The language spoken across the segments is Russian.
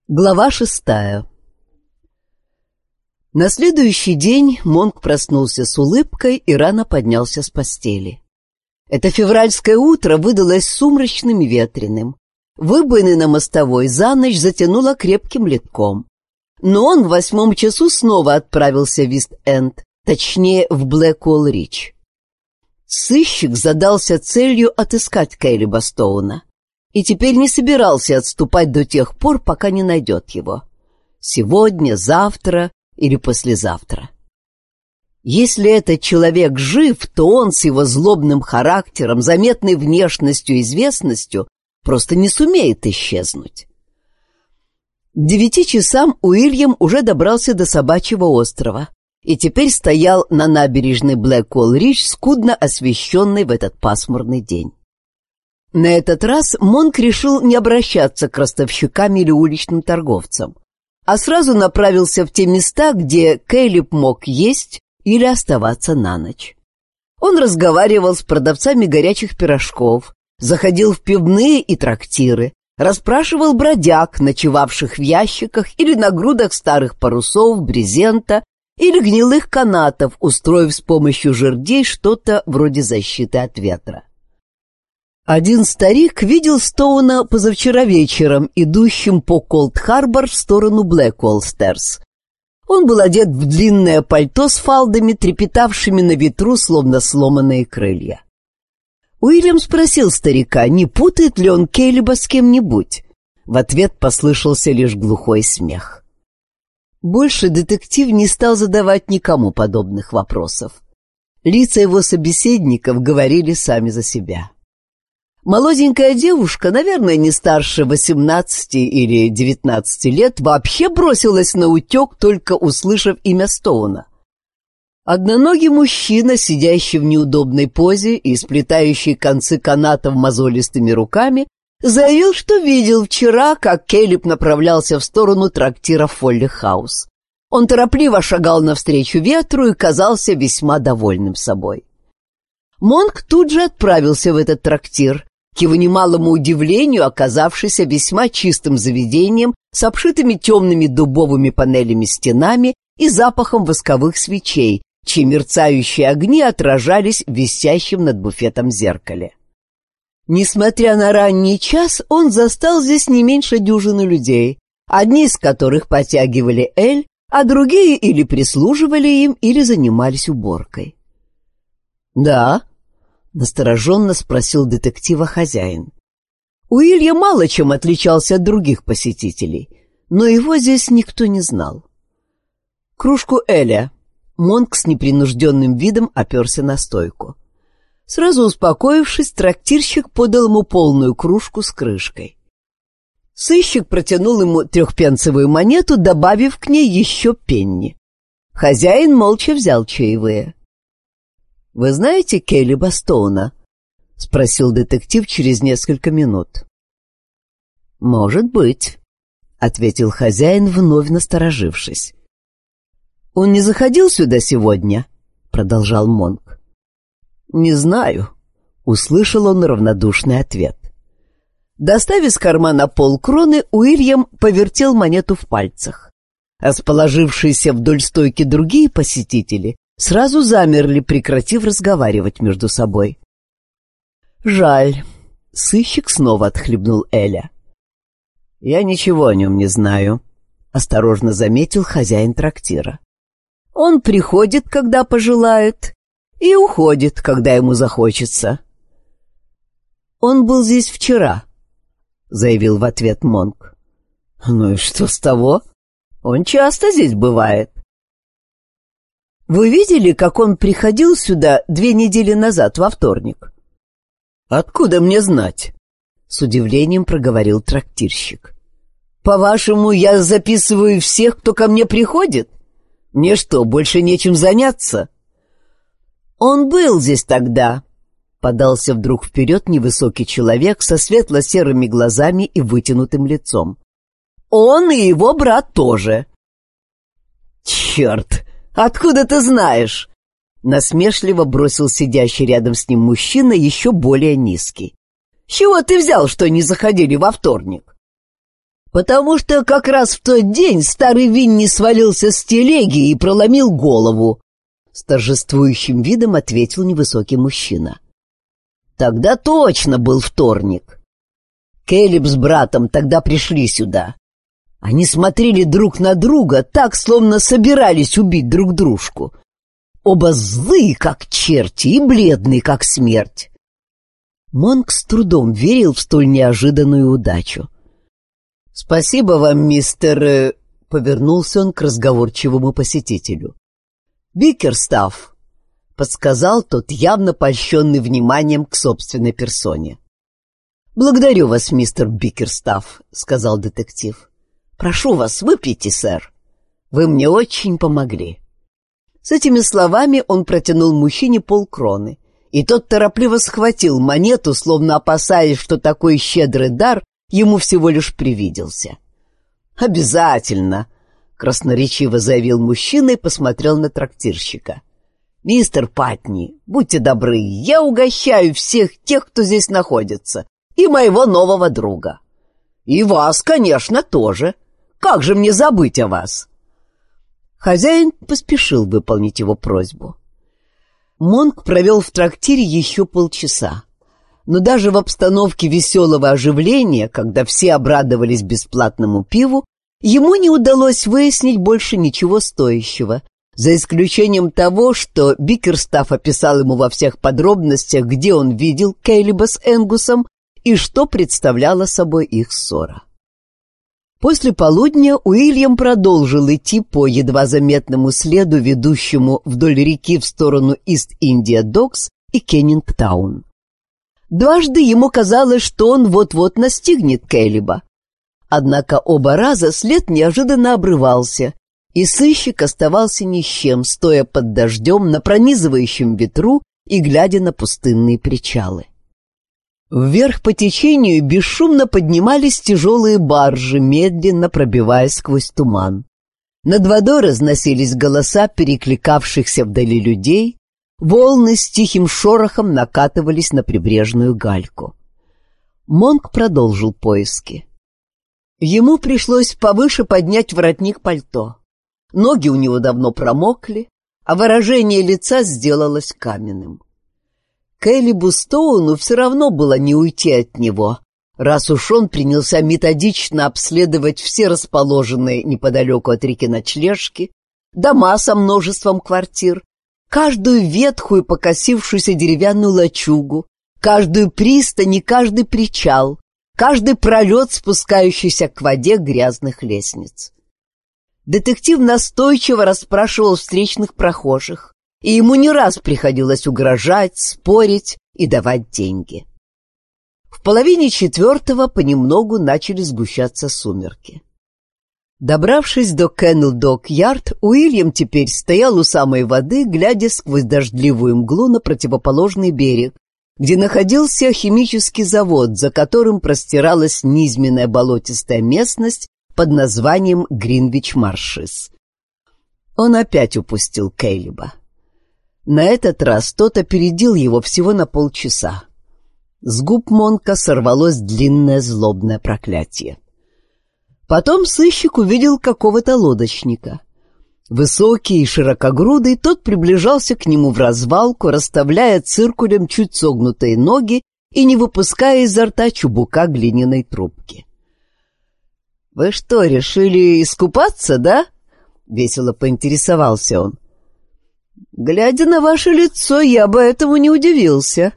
Глава 6. На следующий день Монк проснулся с улыбкой и рано поднялся с постели. Это февральское утро выдалось сумрачным и ветреным. Выбоины на мостовой за ночь затянуло крепким ледком. Но он в 8 часу снова отправился в Ист-Энд, точнее в Блэкуолл-Рич. Сыщик задался целью отыскать Кэлиба Стоуна и теперь не собирался отступать до тех пор, пока не найдет его. Сегодня, завтра или послезавтра. Если этот человек жив, то он с его злобным характером, заметной внешностью и известностью просто не сумеет исчезнуть. К 9 часам Уильям уже добрался до Собачьего острова и теперь стоял на набережной Блэкуолл-Рич, скудно освещенной в этот пасмурный день. На этот раз Монк решил не обращаться к ростовщикам или уличным торговцам, а сразу направился в те места, где Кэлиб мог есть или оставаться на ночь. Он разговаривал с продавцами горячих пирожков, заходил в пивные и трактиры, расспрашивал бродяг, ночевавших в ящиках или на грудах старых парусов, брезента или гнилых канатов, устроив с помощью жердей что-то вроде защиты от ветра. Один старик видел Стоуна позавчера вечером, идущим по Колд-Харбор в сторону Блэкуолл-Стерс. Он был одет в длинное пальто с фалдами, трепетавшими на ветру, словно сломанные крылья. Уильям спросил старика, не путает ли он Кэлиба с кем-нибудь. В ответ послышался лишь глухой смех. Больше детектив не стал задавать никому подобных вопросов. Лица его собеседников говорили сами за себя. Молоденькая девушка, наверное, не старше 18 или 19 лет, вообще бросилась на утек, только услышав имя Стоуна. Одноногий мужчина, сидящий в неудобной позе и сплетающий концы канатов мозолистыми руками, заявил, что видел вчера, как Кэлиб направлялся в сторону трактира Фолли-хаус. Он торопливо шагал навстречу ветру и казался весьма довольным собой. Монк тут же отправился в этот трактир, к его немалому удивлению оказавшийся весьма чистым заведением с обшитыми темными дубовыми панелями стенами и запахом восковых свечей, чьи мерцающие огни отражались в висящем над буфетом зеркале. Несмотря на ранний час, он застал здесь не меньше дюжины людей, одни из которых потягивали эль, а другие или прислуживали им, или занимались уборкой. «Да?» — настороженно спросил детектива хозяин. Уильям мало чем отличался от других посетителей, но его здесь никто не знал. «Кружку эля». Монк с непринужденным видом оперся на стойку. Сразу успокоившись, трактирщик подал ему полную кружку с крышкой. Сыщик протянул ему 3-пенсовую монету, добавив к ней еще пенни. Хозяин молча взял чаевые. «Вы знаете Кэлиба Стоуна?» — спросил детектив через несколько минут. «Может быть», — ответил хозяин, вновь насторожившись. «Он не заходил сюда сегодня?» — продолжал Монк. «Не знаю», — услышал он равнодушный ответ. Достав из кармана полкроны, Уильям повертел монету в пальцах. Расположившиеся вдоль стойки другие посетители сразу замерли, прекратив разговаривать между собой. «Жаль», — сыщик снова отхлебнул эля. «Я ничего о нем не знаю», — осторожно заметил хозяин трактира. «Он приходит, когда пожелает, и уходит, когда ему захочется». «Он был здесь вчера», — заявил в ответ Монк. «Ну и что с того? Он часто здесь бывает». «Вы видели, как он приходил сюда 2 недели назад, во вторник?» «Откуда мне знать?» — с удивлением проговорил трактирщик. «По-вашему, я записываю всех, кто ко мне приходит? Мне что, больше нечем заняться?» «Он был здесь тогда», — подался вдруг вперед невысокий человек со светло-серыми глазами и вытянутым лицом. «Он и его брат тоже». «Черт! Откуда ты знаешь?» Насмешливо бросил сидящий рядом с ним мужчина, еще более низкий. «С чего ты взял, что они заходили во вторник?» «Потому что как раз в тот день старый Винни свалился с телеги и проломил голову», — с торжествующим видом ответил невысокий мужчина. «Тогда точно был вторник. Кэлеб с братом тогда пришли сюда. Они смотрели друг на друга так, словно собирались убить друг дружку. Оба злые, как черти, и бледные, как смерть». Монк с трудом верил в столь неожиданную удачу. «Спасибо вам, мистер...» — повернулся он к разговорчивому посетителю. «Биккерстафф», — подсказал тот, явно польщенный вниманием к собственной персоне. «Благодарю вас, мистер Биккерстафф», — сказал детектив. «Прошу вас, выпейте, сэр. Вы мне очень помогли». С этими словами он протянул мужчине полкроны, и тот торопливо схватил монету, словно опасаясь, что такой щедрый дар ему всего лишь привиделся. «Обязательно», — красноречиво заявил мужчина и посмотрел на трактирщика. «Мистер Патни, будьте добры, я угощаю всех тех, кто здесь находится, и моего нового друга. И вас, конечно, тоже. Как же мне забыть о вас?» Хозяин поспешил выполнить его просьбу. Монк провел в трактире еще полчаса. Но даже в обстановке веселого оживления, когда все обрадовались бесплатному пиву, ему не удалось выяснить больше ничего стоящего, за исключением того, что Биккерстафф описал ему во всех подробностях, где он видел Кэлеба с Энгусом и что представляла собой их ссора. После полудня Уильям продолжил идти по едва заметному следу, ведущему вдоль реки в сторону Ист-Индия-Докс и Кеннингтаун. Дважды ему казалось, что он вот-вот настигнет Кэлеба. Однако оба раза след неожиданно обрывался, и сыщик оставался ни с чем, стоя под дождем на пронизывающем ветру и глядя на пустынные причалы. Вверх по течению бесшумно поднимались тяжелые баржи, медленно пробиваясь сквозь туман. Над водой разносились голоса перекликавшихся вдали людей, волны с тихим шорохом накатывались на прибрежную гальку. Монк продолжил поиски. Ему пришлось повыше поднять воротник пальто. Ноги у него давно промокли, а выражение лица сделалось каменным. Кэлебу Стоуну все равно было не уйти от него, раз уж он принялся методично обследовать все расположенные неподалеку от реки ночлежки, дома со множеством квартир, каждую ветхую покосившуюся деревянную лачугу, каждую пристань и каждый причал, каждый пролет, спускающийся к воде грязных лестниц. Детектив настойчиво расспрашивал встречных прохожих, и ему не раз приходилось угрожать, спорить и давать деньги. В половине четвертого понемногу начали сгущаться сумерки. Добравшись до Кеннел-Док-Ярд, Уильям теперь стоял у самой воды, глядя сквозь дождливую мглу на противоположный берег, где находился химический завод, за которым простиралась низменная болотистая местность под названием Гринвич-Маршис. Он опять упустил Кэлеба. На этот раз тот опередил его всего на полчаса. С губ Монка сорвалось длинное злобное проклятие. Потом сыщик увидел какого-то лодочника. Высокий и широкогрудый, тот приближался к нему в развалку, расставляя циркулем чуть согнутые ноги и не выпуская изо рта чубука глиняной трубки. «Вы что, решили искупаться, да?» — весело поинтересовался он. «Глядя на ваше лицо, я бы этому не удивился.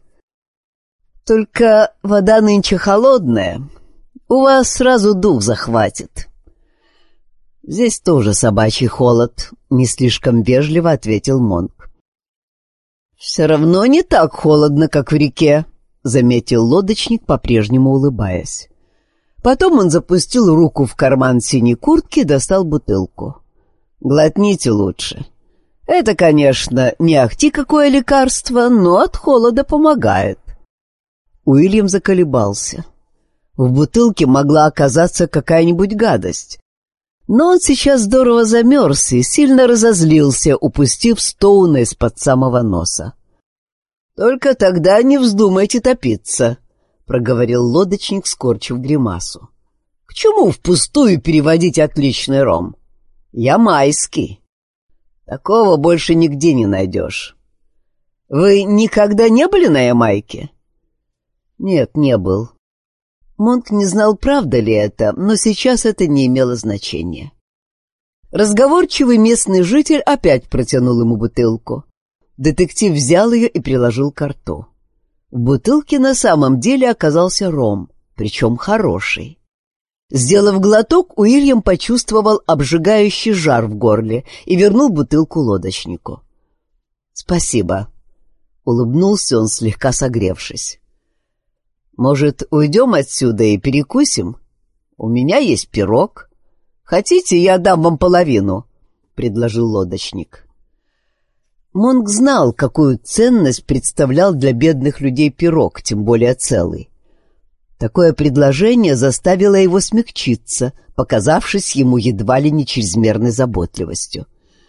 Только вода нынче холодная, у вас сразу дух захватит». «Здесь тоже собачий холод», — не слишком вежливо ответил Монк. «Все равно не так холодно, как в реке», — заметил лодочник, по-прежнему улыбаясь. Потом он запустил руку в карман синей куртки и достал бутылку. «Глотните лучше. Это, конечно, не ахти какое лекарство, но от холода помогает». Уильям заколебался. В бутылке могла оказаться какая-нибудь гадость. Но он сейчас здорово замерз и сильно разозлился, упустив Стоуна из-под самого носа. «Только тогда не вздумайте топиться», — проговорил лодочник, скорчив гримасу. К чему впустую переводить отличный ром? Ямайский. Такого больше нигде не найдешь. Вы никогда не были на Ямайке? Нет, не был. Монк не знал, правда ли это, но сейчас это не имело значения. Разговорчивый местный житель опять протянул ему бутылку. Детектив взял ее и приложил к рту. В бутылке на самом деле оказался ром, причем хороший. Сделав глоток, Уильям почувствовал обжигающий жар в горле и вернул бутылку лодочнику. «Спасибо», — улыбнулся он, слегка согревшись. «Может, уйдем отсюда и перекусим? У меня есть пирог. Хотите, я дам вам половину?» — предложил лодочник. Монк знал, какую ценность представлял для бедных людей пирог, тем более целый. Такое предложение заставило его смягчиться, показавшись ему едва ли не чрезмерной заботливостью.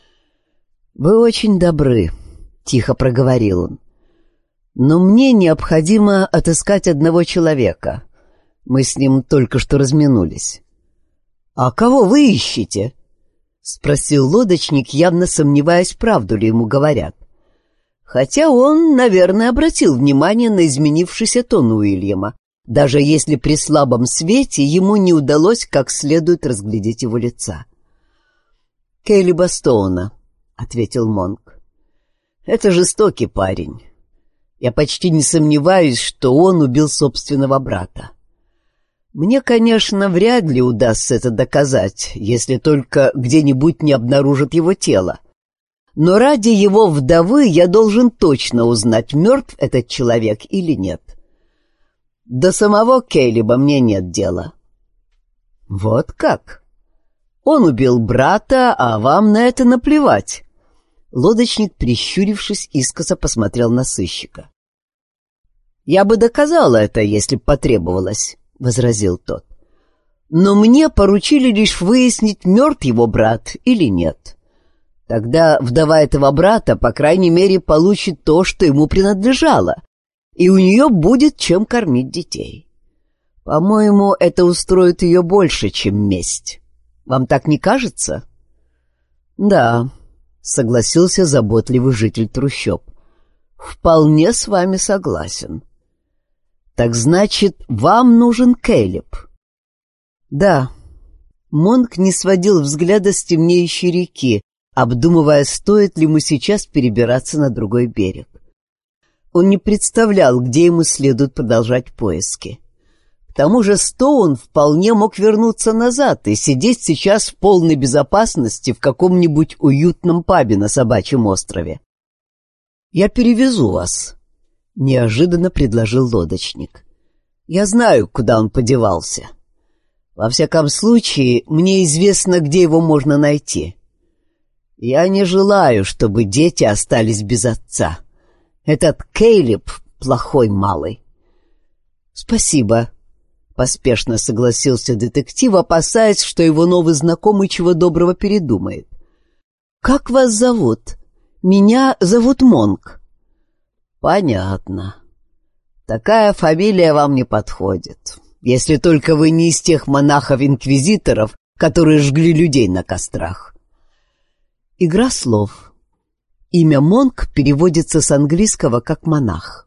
«Вы очень добры», — тихо проговорил он. «Но мне необходимо отыскать одного человека. Мы с ним только что разминулись». «А кого вы ищете?» — спросил лодочник, явно сомневаясь, правду ли ему говорят. Хотя он, наверное, обратил внимание на изменившийся тон Уильяма, даже если при слабом свете ему не удалось как следует разглядеть его лица. «Кейлиба Стоуна», — ответил Монк. «Это жестокий парень. Я почти не сомневаюсь, что он убил собственного брата. Мне, конечно, вряд ли удастся это доказать, если только где-нибудь не обнаружат его тело. Но ради его вдовы я должен точно узнать, мертв этот человек или нет. До самого Кейлиба мне нет дела». «Вот как? Он убил брата, а вам на это наплевать?» Лодочник, прищурившись, искоса посмотрел на сыщика. «Я бы доказал это, если б потребовалось», — возразил тот. «Но мне поручили лишь выяснить, мертв его брат или нет. Тогда вдова этого брата, по крайней мере, получит то, что ему принадлежало, и у нее будет чем кормить детей. По-моему, это устроит ее больше, чем месть. Вам так не кажется?» «Да», — согласился заботливый житель трущоб. «Вполне с вами согласен. Так значит, вам нужен Кейлиб?» «Да». Монк не сводил взгляда с темнеющей реки, обдумывая, стоит ли ему сейчас перебираться на другой берег. Он не представлял, где ему следует продолжать поиски. К тому же Стоун вполне мог вернуться назад и сидеть сейчас в полной безопасности в каком-нибудь уютном пабе на Собачьем острове. «Я перевезу вас», — неожиданно предложил лодочник. «Я знаю, куда он подевался. Во всяком случае, мне известно, где его можно найти. Я не желаю, чтобы дети остались без отца. Этот Кейлиб — плохой малый». «Спасибо», — поспешно согласился детектив, опасаясь, что его новый знакомый чего доброго передумает. «Как вас зовут? Меня зовут Монк». «Понятно. Такая фамилия вам не подходит, если только вы не из тех монахов-инквизиторов, которые жгли людей на кострах». Игра слов. Имя Монк переводится с английского как «монах».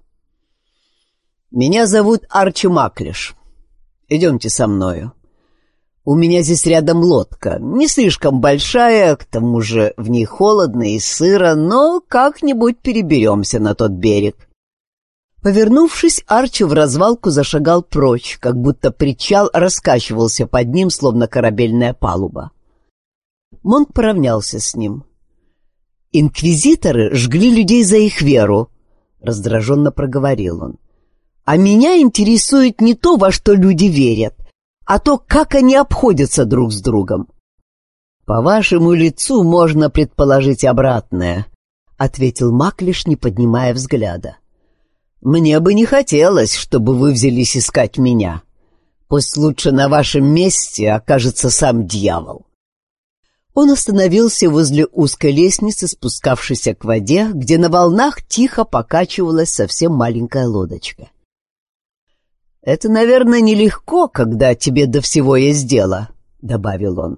«Меня зовут Арчи Маклиш. Идемте со мною. У меня здесь рядом лодка, не слишком большая, к тому же в ней холодно и сыро, но как-нибудь переберемся на тот берег». Повернувшись, Арчи вразвалку зашагал прочь, как будто причал раскачивался под ним, словно корабельная палуба. Монк поравнялся с ним. «Инквизиторы жгли людей за их веру», — раздраженно проговорил он. «А меня интересует не то, во что люди верят, а то, как они обходятся друг с другом». «По вашему лицу можно предположить обратное», — ответил Маклиш, не поднимая взгляда. «Мне бы не хотелось, чтобы вы взялись искать меня. Пусть лучше на вашем месте окажется сам дьявол». Он остановился возле узкой лестницы, спускавшейся к воде, где на волнах тихо покачивалась совсем маленькая лодочка. «Это, наверное, нелегко, когда тебе до всего есть дело», — добавил он.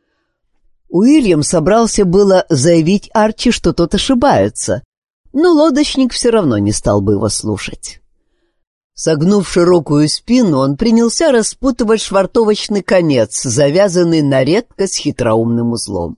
Уильям собрался было заявить Арчи, что тот ошибается, но лодочник все равно не стал бы его слушать. Согнув широкую спину, он принялся распутывать швартовочный конец, завязанный на редкость хитроумным узлом.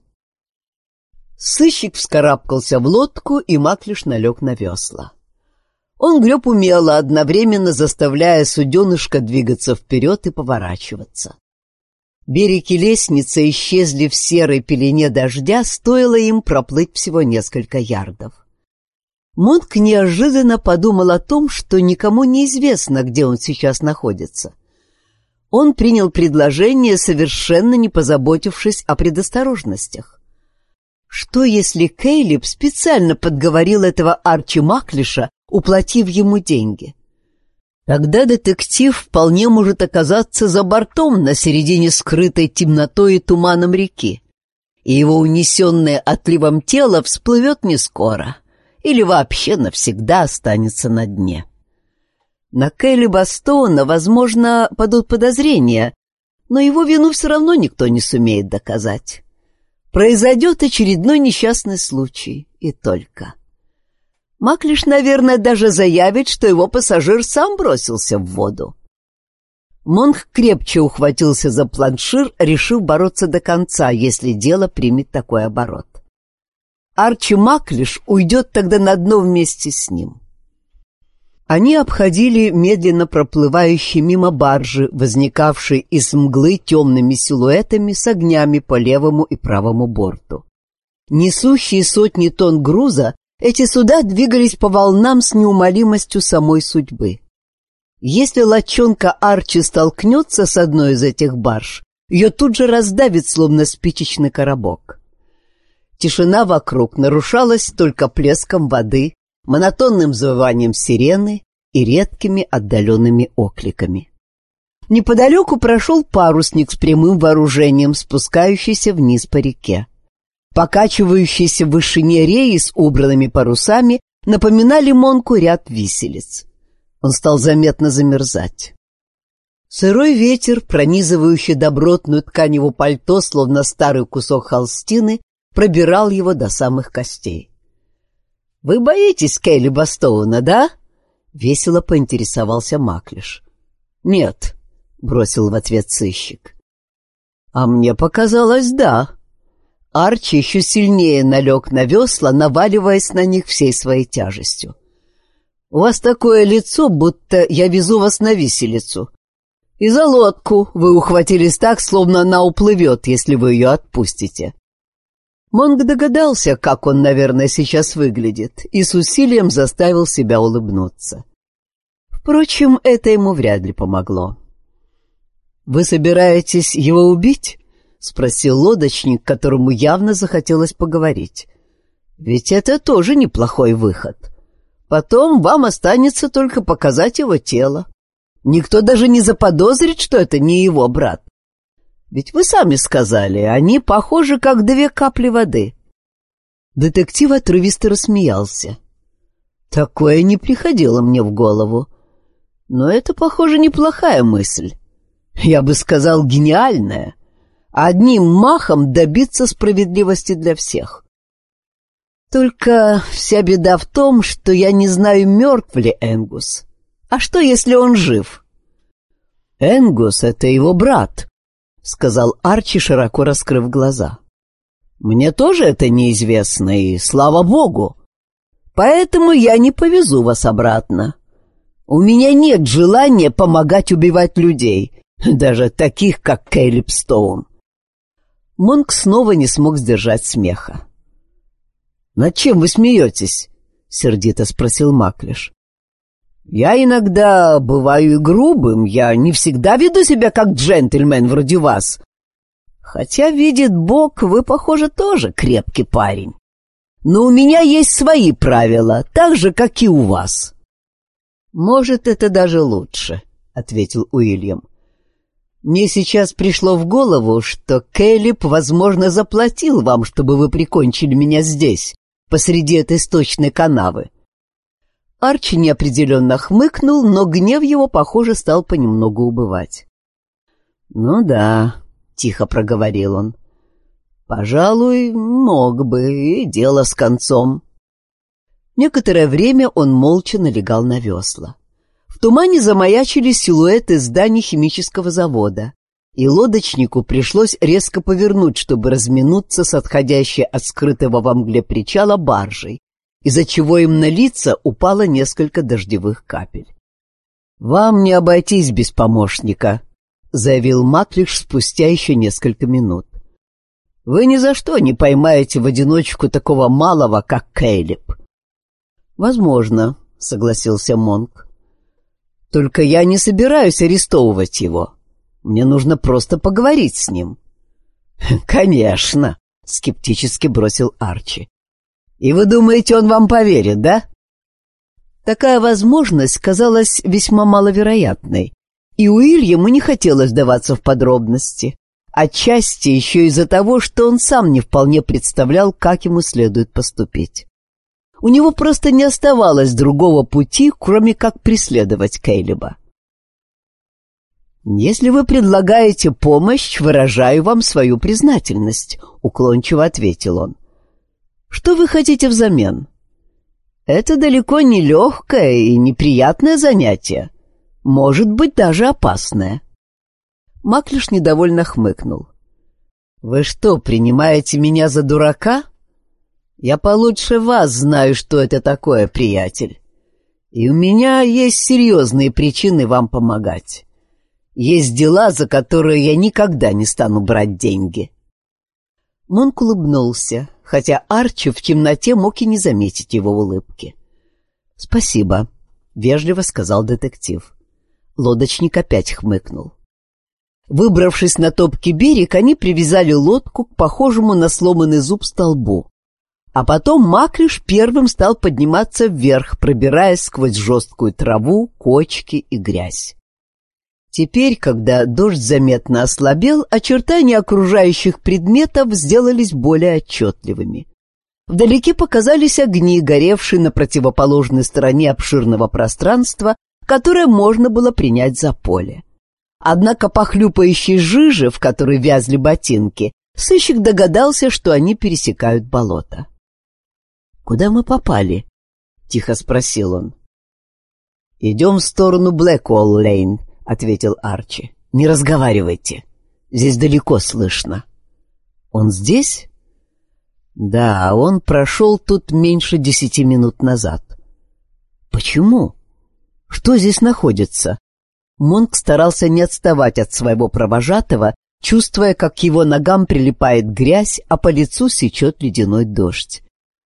Сыщик вскарабкался в лодку, и Маклиш налег на весла. Он греб умело, одновременно заставляя суденышко двигаться вперед и поворачиваться. Берег и лестница исчезли в серой пелене дождя, стоило им проплыть всего несколько ярдов. Монк неожиданно подумал о том, что никому не известно, где он сейчас находится. Он принял предложение, совершенно не позаботившись о предосторожностях. Что, если Кейлип специально подговорил этого Арчи Маклиша, уплатив ему деньги? Тогда детектив вполне может оказаться за бортом на середине скрытой темнотой и туманом реки, и его унесенное отливом тело всплывет не скоро или вообще навсегда останется на дне. На Кейлиба Стоуна, возможно, падут подозрения, но его вину все равно никто не сумеет доказать. Произойдет очередной несчастный случай, и только. Маклиш, наверное, даже заявит, что его пассажир сам бросился в воду. Монк крепче ухватился за планшир, решив бороться до конца, если дело примет такой оборот. Арчи Маклиш уйдет тогда на дно вместе с ним. Они обходили медленно проплывающие мимо баржи, возникавшие из мглы темными силуэтами с огнями по левому и правому борту. Несущие сотни тонн груза, эти суда двигались по волнам с неумолимостью самой судьбы. Если лодчонка Арчи столкнется с одной из этих барж, ее тут же раздавит, словно спичечный коробок. Тишина вокруг нарушалась только плеском воды, монотонным завыванием сирены и редкими отдаленными окликами. Неподалеку прошел парусник с прямым вооружением, спускающийся вниз по реке. Покачивающиеся в вышине реи с убранными парусами напоминали Монку ряд виселиц. Он стал заметно замерзать. Сырой ветер, пронизывающий добротную ткань его пальто, словно старый кусок холстины, пробирал его до самых костей. «Вы боитесь Кейлиба Стоуна, да?» — весело поинтересовался Маклиш. «Нет», — бросил в ответ сыщик. «А мне показалось, да». Арчи еще сильнее налег на весла, наваливаясь на них всей своей тяжестью. «У вас такое лицо, будто я везу вас на виселицу. И за лодку вы ухватились так, словно она уплывет, если вы ее отпустите». Монк догадался, как он, наверное, сейчас выглядит, и с усилием заставил себя улыбнуться. Впрочем, это ему вряд ли помогло. «Вы собираетесь его убить?» — спросил лодочник, которому явно захотелось поговорить. «Ведь это тоже неплохой выход. Потом вам останется только показать его тело. Никто даже не заподозрит, что это не его брат. Ведь вы сами сказали, они похожи, как две капли воды». Детектив отрывисто рассмеялся. «Такое не приходило мне в голову. Но это, похоже, неплохая мысль. Я бы сказал, гениальная. Одним махом добиться справедливости для всех. Только вся беда в том, что я не знаю, мертв ли Энгус. А что, если он жив?» «Энгус — это его брат», — сказал Арчи, широко раскрыв глаза. «Мне тоже это неизвестно, и слава богу. Поэтому я не повезу вас обратно. У меня нет желания помогать убивать людей, даже таких, как Кейлип Стоун». Монк снова не смог сдержать смеха. «Над чем вы смеетесь?» — сердито спросил Маклиш. «Я иногда бываю и грубым, я не всегда веду себя как джентльмен вроде вас. Хотя, видит Бог, вы, похоже, тоже крепкий парень. Но у меня есть свои правила, так же, как и у вас». «Может, это даже лучше», — ответил Уильям. «Мне сейчас пришло в голову, что Кейлип, возможно, заплатил вам, чтобы вы прикончили меня здесь, посреди этой сточной канавы. Арчи неопределенно хмыкнул, но гнев его, похоже, стал понемногу убывать. «Ну да», — тихо проговорил он, — «пожалуй, мог бы, и дело с концом». Некоторое время он молча налегал на весла. В тумане замаячили силуэты зданий химического завода, и лодочнику пришлось резко повернуть, чтобы разминуться с отходящей от скрытого во мгле причала баржей, из-за чего им на лица упало несколько дождевых капель. «Вам не обойтись без помощника», — заявил Маклиш спустя еще несколько минут. «Вы ни за что не поймаете в одиночку такого малого, как Кейлеб». «Возможно», — согласился Монк. «Только я не собираюсь арестовывать его. Мне нужно просто поговорить с ним». «Конечно», — скептически бросил Арчи. «И вы думаете, он вам поверит, да?» Такая возможность казалась весьма маловероятной, и Уильяму не хотелось вдаваться в подробности, отчасти еще из-за того, что он сам не вполне представлял, как ему следует поступить. У него просто не оставалось другого пути, кроме как преследовать Кейлеба. «Если вы предлагаете помощь, выражаю вам свою признательность», — уклончиво ответил он. «Что вы хотите взамен? Это далеко не легкое и неприятное занятие, может быть, даже опасное». Маклиш недовольно хмыкнул. «Вы что, принимаете меня за дурака? Я получше вас знаю, что это такое, приятель. И у меня есть серьезные причины вам помогать. Есть дела, за которые я никогда не стану брать деньги». Монк улыбнулся, хотя Арчи в темноте мог и не заметить его улыбки. «Спасибо», — вежливо сказал детектив. Лодочник опять хмыкнул. Выбравшись на топкий берег, они привязали лодку к похожему на сломанный зуб столбу. А потом Маклиш первым стал подниматься вверх, пробираясь сквозь жесткую траву, кочки и грязь. Теперь, когда дождь заметно ослабел, очертания окружающих предметов сделались более отчетливыми. Вдалеке показались огни, горевшие на противоположной стороне обширного пространства, которое можно было принять за поле. Однако по хлюпающей жиже, в которой вязли ботинки, сыщик догадался, что они пересекают болото. «Куда мы попали?» — тихо спросил он. «Идем в сторону Блэкуолл-Лейн», — ответил Арчи. «Не разговаривайте. Здесь далеко слышно». «Он здесь?» «Да, он прошел тут меньше 10 минут назад». «Почему? Что здесь находится?» Монк старался не отставать от своего провожатого, чувствуя, как к его ногам прилипает грязь, а по лицу сечет ледяной дождь.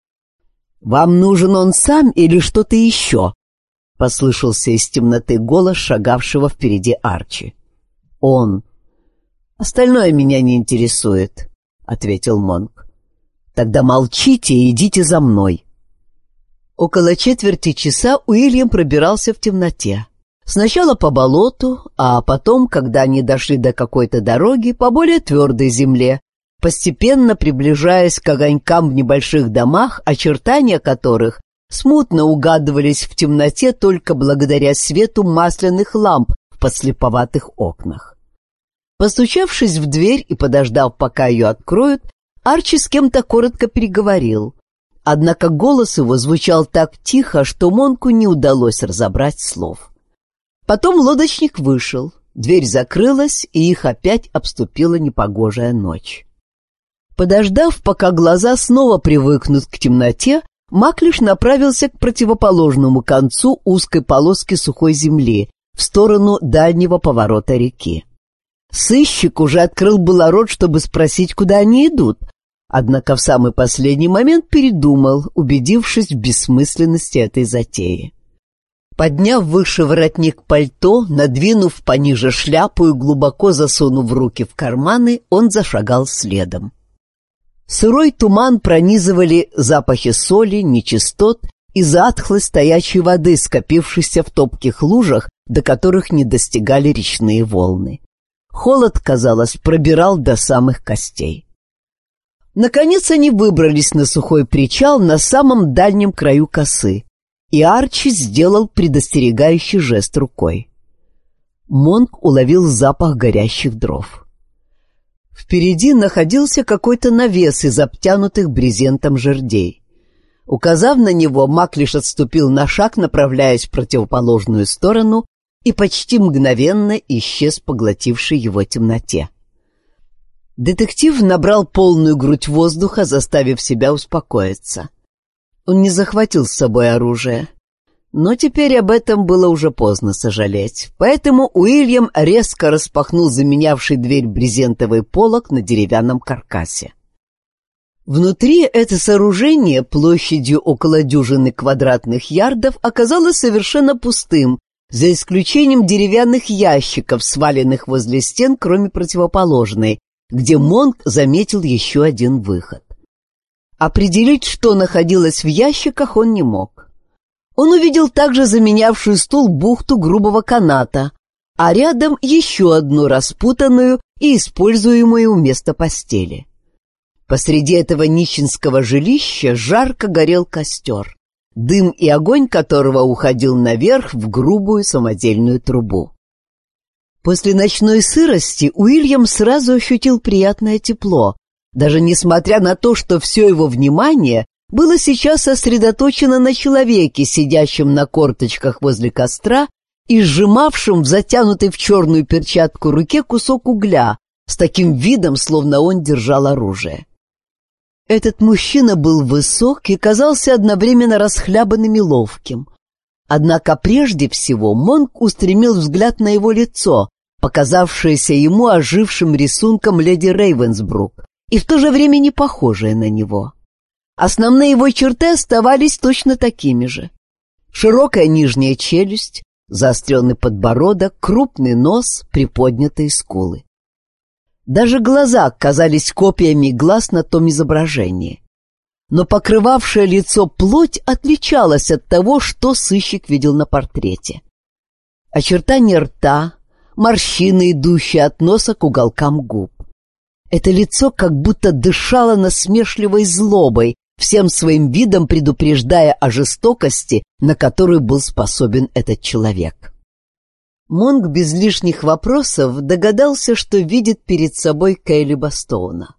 «Вам нужен он сам или что-то еще?» — послышался из темноты голос шагавшего впереди Арчи. «Он. Остальное меня не интересует», — ответил Монк. «Тогда молчите и идите за мной». Около четверти часа Уильям пробирался в темноте. Сначала по болоту, а потом, когда они дошли до какой-то дороги, по более твердой земле, постепенно приближаясь к огонькам в небольших домах, очертания которых смутно угадывались в темноте только благодаря свету масляных ламп в подслеповатых окнах. Постучавшись в дверь и подождав, пока ее откроют, Арчи с кем-то коротко переговорил. Однако голос его звучал так тихо, что Монку не удалось разобрать слов. Потом лодочник вышел, дверь закрылась, и их опять обступила непогожая ночь. Подождав, пока глаза снова привыкнут к темноте, Маклиш направился к противоположному концу узкой полоски сухой земли, в сторону дальнего поворота реки. Сыщик уже открыл было рот, чтобы спросить, куда они идут, однако в самый последний момент передумал, убедившись в бессмысленности этой затеи. Подняв выше воротник пальто, надвинув пониже шляпу и глубоко засунув руки в карманы, он зашагал следом. Сырой туман пронизывали запахи соли, нечистот и затхлость стоячей воды, скопившейся в топких лужах, до которых не достигали речные волны. Холод, казалось, пробирал до самых костей. Наконец они выбрались на сухой причал на самом дальнем краю косы, и Арчи сделал предостерегающий жест рукой. Монк уловил запах горящих дров. Впереди находился какой-то навес из обтянутых брезентом жердей. Указав на него, маг лишь отступил на шаг, направляясь в противоположную сторону, и почти мгновенно исчез, поглотивший его темноте. Детектив набрал полную грудь воздуха, заставив себя успокоиться. Он не захватил с собой оружие, но теперь об этом было уже поздно сожалеть, поэтому Уильям резко распахнул заменявший дверь брезентовый полог на деревянном каркасе. Внутри это сооружение площадью около дюжины квадратных ярдов оказалось совершенно пустым, за исключением деревянных ящиков, сваленных возле стен, кроме противоположной, где Монк заметил еще один выход. Определить, что находилось в ящиках, он не мог. Он увидел также заменявшую стул бухту грубого каната, а рядом еще одну распутанную и используемую вместо постели. Посреди этого нищенского жилища жарко горел костер, дым и огонь которого уходил наверх в грубую самодельную трубу. После ночной сырости Уильям сразу ощутил приятное тепло, даже несмотря на то, что все его внимание было сейчас сосредоточено на человеке, сидящем на корточках возле костра и сжимавшем в затянутой в черную перчатку руке кусок угля с таким видом, словно он держал оружие. Этот мужчина был высок и казался одновременно расхлябанным и ловким. Однако прежде всего Монк устремил взгляд на его лицо, показавшееся ему ожившим рисунком леди Рейвенсбрук, и в то же время не похожее на него. Основные его черты оставались точно такими же. Широкая нижняя челюсть, заостренный подбородок, крупный нос, приподнятые скулы. Даже глаза казались копиями глаз на том изображении. Но покрывавшее лицо плоть отличалась от того, что сыщик видел на портрете. Очертания рта, морщины, идущие от носа к уголкам губ. Это лицо как будто дышало насмешливой злобой, всем своим видом предупреждая о жестокости, на которую был способен этот человек. Монк без лишних вопросов догадался, что видит перед собой Кэлиба Стоуна.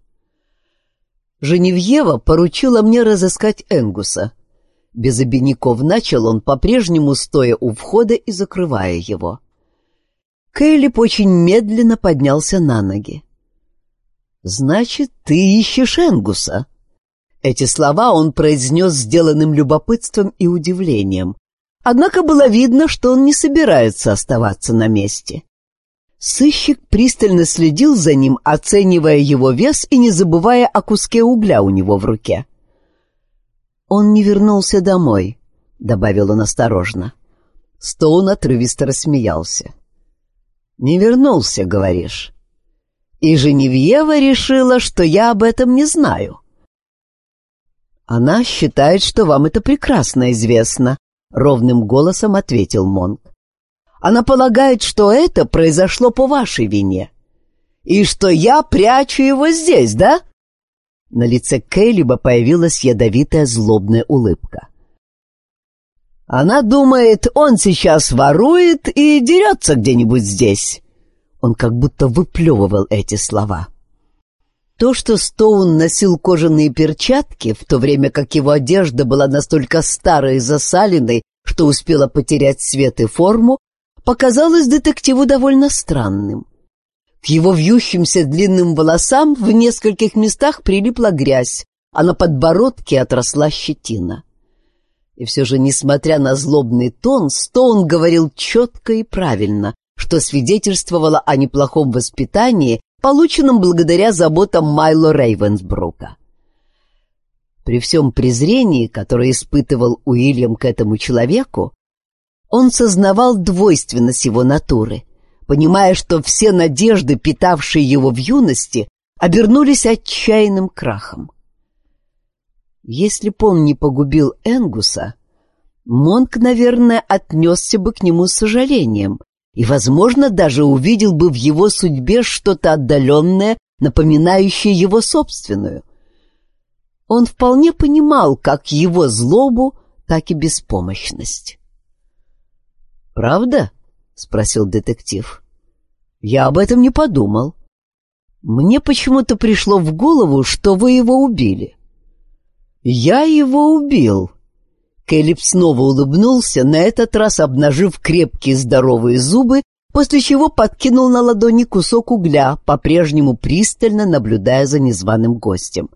«Женевьева поручила мне разыскать Энгуса». Без обиняков начал он, по-прежнему стоя у входа и закрывая его. Кэлиб очень медленно поднялся на ноги. «Значит, ты ищешь Энгуса?» Эти слова он произнес сделанным любопытством и удивлением. Однако было видно, что он не собирается оставаться на месте. Сыщик пристально следил за ним, оценивая его вес и не забывая о куске угля у него в руке. «Он не вернулся домой», — добавил он осторожно. Стоун отрывисто рассмеялся. «Не вернулся, говоришь? И Женевьева решила, что я об этом не знаю». «Она считает, что вам это прекрасно известно», — ровным голосом ответил Монк. «Она полагает, что это произошло по вашей вине. И что я прячу его здесь, да?» На лице Кэлиба появилась ядовитая злобная улыбка. «Она думает, он сейчас ворует и дерется где-нибудь здесь». Он как будто выплевывал эти слова. То, что Стоун носил кожаные перчатки, в то время как его одежда была настолько старой и засаленной, что успела потерять цвет и форму, показалось детективу довольно странным. К его вьющимся длинным волосам в нескольких местах прилипла грязь, а на подбородке отросла щетина. И все же, несмотря на злобный тон, Стоун говорил четко и правильно, что свидетельствовало о неплохом воспитании, полученном благодаря заботам Майло Рейвенсбрука. При всем презрении, которое испытывал Уильям к этому человеку, он сознавал двойственность его натуры, понимая, что все надежды, питавшие его в юности, обернулись отчаянным крахом. Если б он не погубил Энгуса, Монк, наверное, отнесся бы к нему с сожалением и, возможно, даже увидел бы в его судьбе что-то отдаленное, напоминающее его собственную. Он вполне понимал как его злобу, так и беспомощность. «Правда?» — спросил детектив. «Я об этом не подумал. Мне почему-то пришло в голову, что вы его убили». «Я его убил». Кэлеб снова улыбнулся, на этот раз обнажив крепкие здоровые зубы, после чего подкинул на ладони кусок угля, по-прежнему пристально наблюдая за незваным гостем.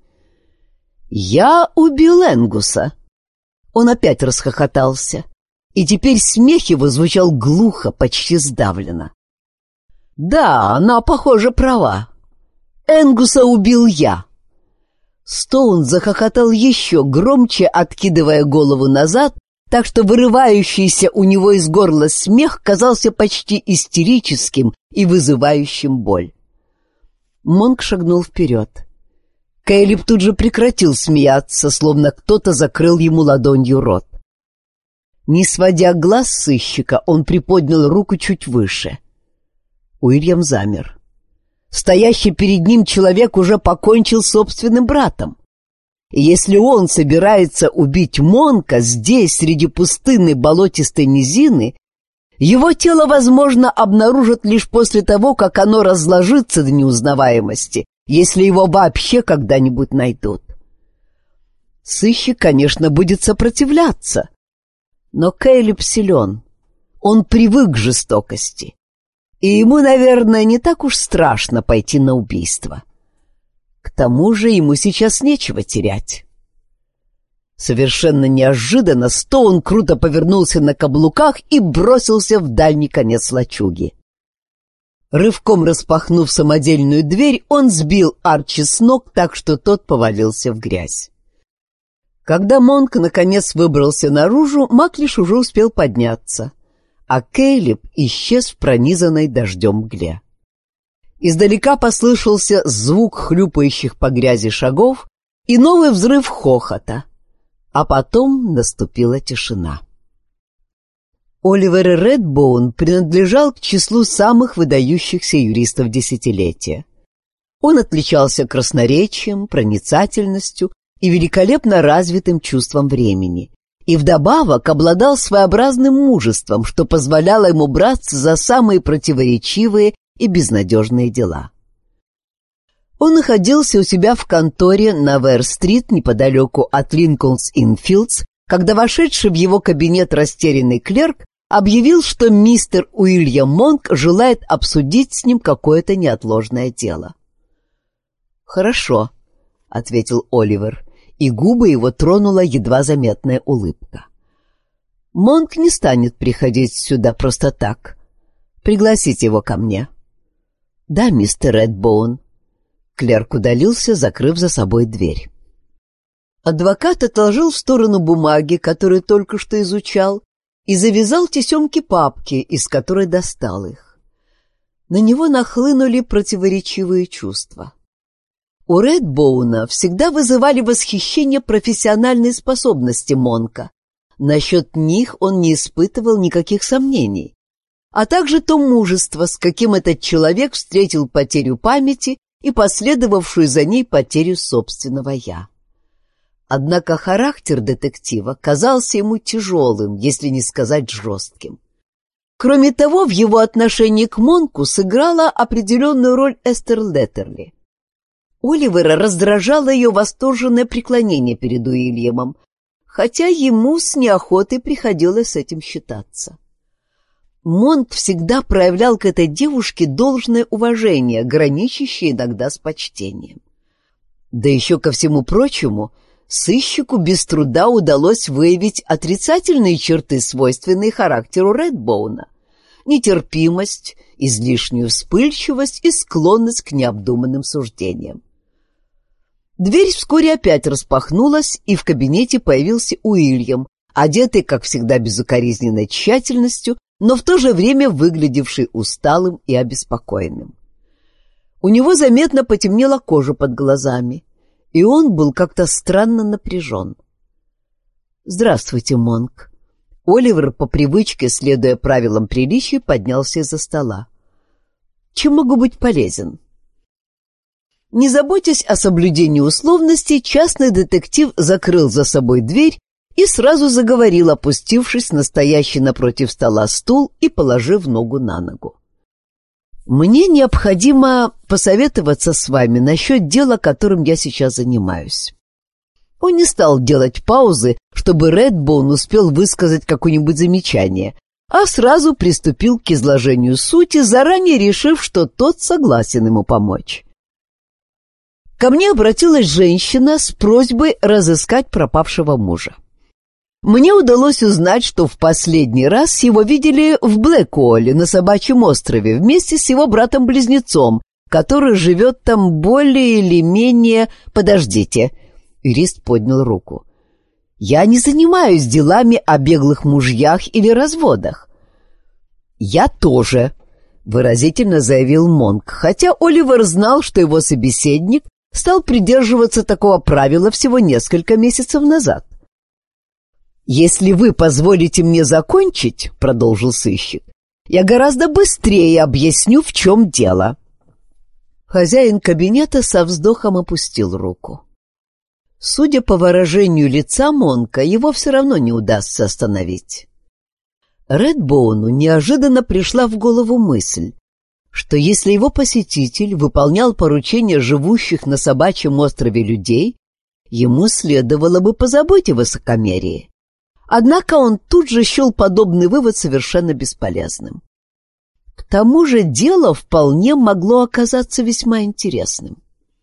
«Я убил Энгуса». Он опять расхохотался, и теперь смех его звучал глухо, почти сдавленно. «Да, она, похоже, права. Энгуса убил я». Стоун захохотал еще громче, откидывая голову назад, так что вырывающийся у него из горла смех казался почти истерическим и вызывающим боль. Монк шагнул вперед. Кэлеб тут же прекратил смеяться, словно кто-то закрыл ему ладонью рот. Не сводя глаз с сыщика, он приподнял руку чуть выше. Уильям замер. Стоящий перед ним человек уже покончил с собственным братом. И если он собирается убить Монка здесь, среди пустынной болотистой низины, его тело, возможно, обнаружат лишь после того, как оно разложится до неузнаваемости, если его вообще когда-нибудь найдут. Сыщик, конечно, будет сопротивляться, но Кэлеб силен, он привык к жестокости, и ему, наверное, не так уж страшно пойти на убийство. К тому же ему сейчас нечего терять. Совершенно неожиданно Стоун круто повернулся на каблуках и бросился в дальний конец лачуги. Рывком распахнув самодельную дверь, он сбил Арчи с ног так, что тот повалился в грязь. Когда Монк наконец выбрался наружу, Маклиш уже успел подняться, а Кэлеб исчез в пронизанной дождем мгле. Издалека послышался звук хлюпающих по грязи шагов и новый взрыв хохота, а потом наступила тишина. Оливер Редбоун принадлежал к числу самых выдающихся юристов десятилетия. Он отличался красноречием, проницательностью и великолепно развитым чувством времени, и вдобавок обладал своеобразным мужеством, что позволяло ему браться за самые противоречивые и безнадежные дела. Он находился у себя в конторе на Вэр-стрит неподалеку от Линкольнс-Инн-Филдс, когда вошедший в его кабинет растерянный клерк объявил, что мистер Уильям Монк желает обсудить с ним какое-то неотложное дело. «Хорошо», — ответил Оливер, и губы его тронула едва заметная улыбка. «Монк не станет приходить сюда просто так. Пригласите его ко мне». «Да, мистер Редбоун». Клерк удалился, закрыв за собой дверь. Адвокат отложил в сторону бумаги, которую только что изучал, и завязал тесемки папки, из которой достал их. На него нахлынули противоречивые чувства. У Редбоуна всегда вызывали восхищение профессиональные способности Монка. Насчет них он не испытывал никаких сомнений, а также то мужество, с каким этот человек встретил потерю памяти и последовавшую за ней потерю собственного «я». Однако характер детектива казался ему тяжелым, если не сказать жестким. Кроме того, в его отношении к Монку сыграла определенную роль Эстер Леттерли. Оливера раздражало ее восторженное преклонение перед Уильямом, хотя ему с неохотой приходилось с этим считаться. Монк всегда проявлял к этой девушке должное уважение, граничащее иногда с почтением. Да еще ко всему прочему, сыщику без труда удалось выявить отрицательные черты, свойственные характеру Редбоуна: нетерпимость, излишнюю вспыльчивость и склонность к необдуманным суждениям. Дверь вскоре опять распахнулась, и в кабинете появился Уильям, одетый, как всегда, безукоризненной тщательностью, но в то же время выглядевший усталым и обеспокоенным. У него заметно потемнела кожа под глазами, и он был как-то странно напряжен. «Здравствуйте, Монк». Оливер, по привычке, следуя правилам приличия, поднялся из-за стола. «Чем могу быть полезен?» Не заботясь о соблюдении условностей, частный детектив закрыл за собой дверь и сразу заговорил, опустившись на стоящий напротив стола стул и положив ногу на ногу. «Мне необходимо посоветоваться с вами насчет дела, которым я сейчас занимаюсь». Он не стал делать паузы, чтобы Редбоун успел высказать какое-нибудь замечание, а сразу приступил к изложению сути, заранее решив, что тот согласен ему помочь. Ко мне обратилась женщина с просьбой разыскать пропавшего мужа. Мне удалось узнать, что в последний раз его видели в Блэкуолле на Собачьем острове вместе с его братом-близнецом, который живет там более или менее... Подождите. Юрист поднял руку. Я не занимаюсь делами о беглых мужьях или разводах. Я тоже, выразительно заявил Монк, хотя Оливер знал, что его собеседник стал придерживаться такого правила всего несколько месяцев назад. «Если вы позволите мне закончить, — продолжил сыщик, — я гораздо быстрее объясню, в чем дело». Хозяин кабинета со вздохом опустил руку. Судя по выражению лица Монка, его все равно не удастся остановить. Редбоуну неожиданно пришла в голову мысль, что если его посетитель выполнял поручения живущих на Собачьем острове людей, ему следовало бы позабыть о высокомерии. Однако он тут же счел подобный вывод совершенно бесполезным. К тому же дело вполне могло оказаться весьма интересным.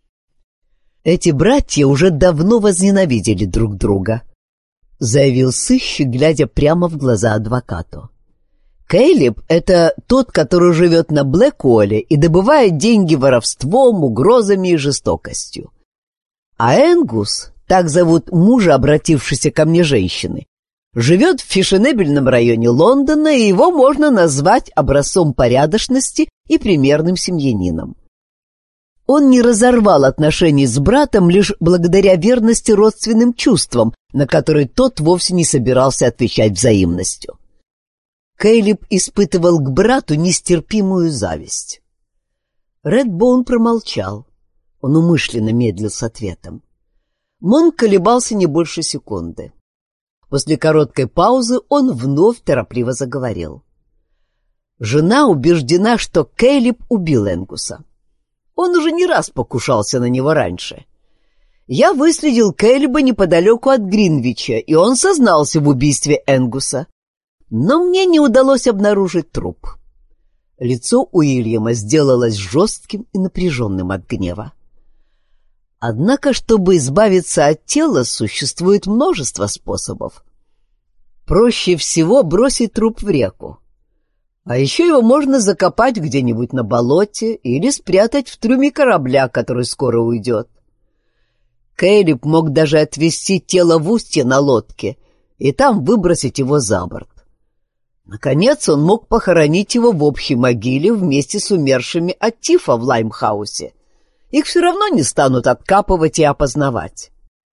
«Эти братья уже давно возненавидели друг друга», — заявил сыщик, глядя прямо в глаза адвокату. «Кейлиб — это тот, который живет на Блэкуолле и добывает деньги воровством, угрозами и жестокостью. А Энгус, так зовут мужа, обратившейся ко мне женщины, живет в фешенебельном районе Лондона, и его можно назвать образцом порядочности и примерным семьянином. Он не разорвал отношения с братом лишь благодаря верности родственным чувствам, на которые тот вовсе не собирался отвечать взаимностью. Кейлиб испытывал к брату нестерпимую зависть. Редбоун промолчал. Он умышленно медлил с ответом. Монк колебался не больше секунды. После короткой паузы он вновь торопливо заговорил. Жена убеждена, что Кейлиб убил Энгуса. Он уже не раз покушался на него раньше. Я выследил Кейлиба неподалеку от Гринвича, и он сознался в убийстве Энгуса. Но мне не удалось обнаружить труп. Лицо Уильяма сделалось жестким и напряженным от гнева. Однако, чтобы избавиться от тела, существует множество способов. Проще всего бросить труп в реку. А еще его можно закопать где-нибудь на болоте или спрятать в трюме корабля, который скоро уйдет. Кейлиб мог даже отвезти тело в устье на лодке и там выбросить его за борт. Наконец, он мог похоронить его в общей могиле вместе с умершими от тифа в Лаймхаусе. Их все равно не станут откапывать и опознавать.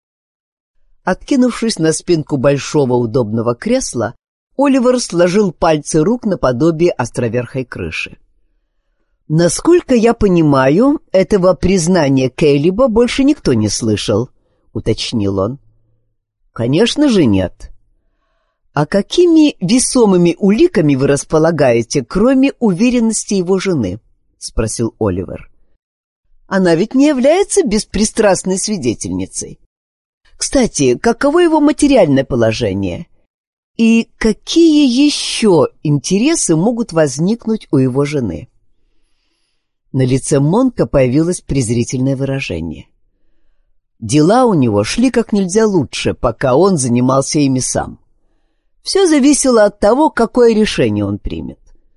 Откинувшись на спинку большого удобного кресла, Оливер сложил пальцы рук наподобие островерхой крыши. «Насколько я понимаю, этого признания Кейлиба больше никто не слышал», — уточнил он. «Конечно же нет. А какими весомыми уликами вы располагаете, кроме уверенности его жены?» — спросил Оливер. «Она ведь не является беспристрастной свидетельницей. Кстати, каково его материальное положение? И какие еще интересы могут возникнуть у его жены?» На лице Монка появилось презрительное выражение. Дела у него шли как нельзя лучше, пока он занимался ими сам. Все зависело от того, какое решение он примет.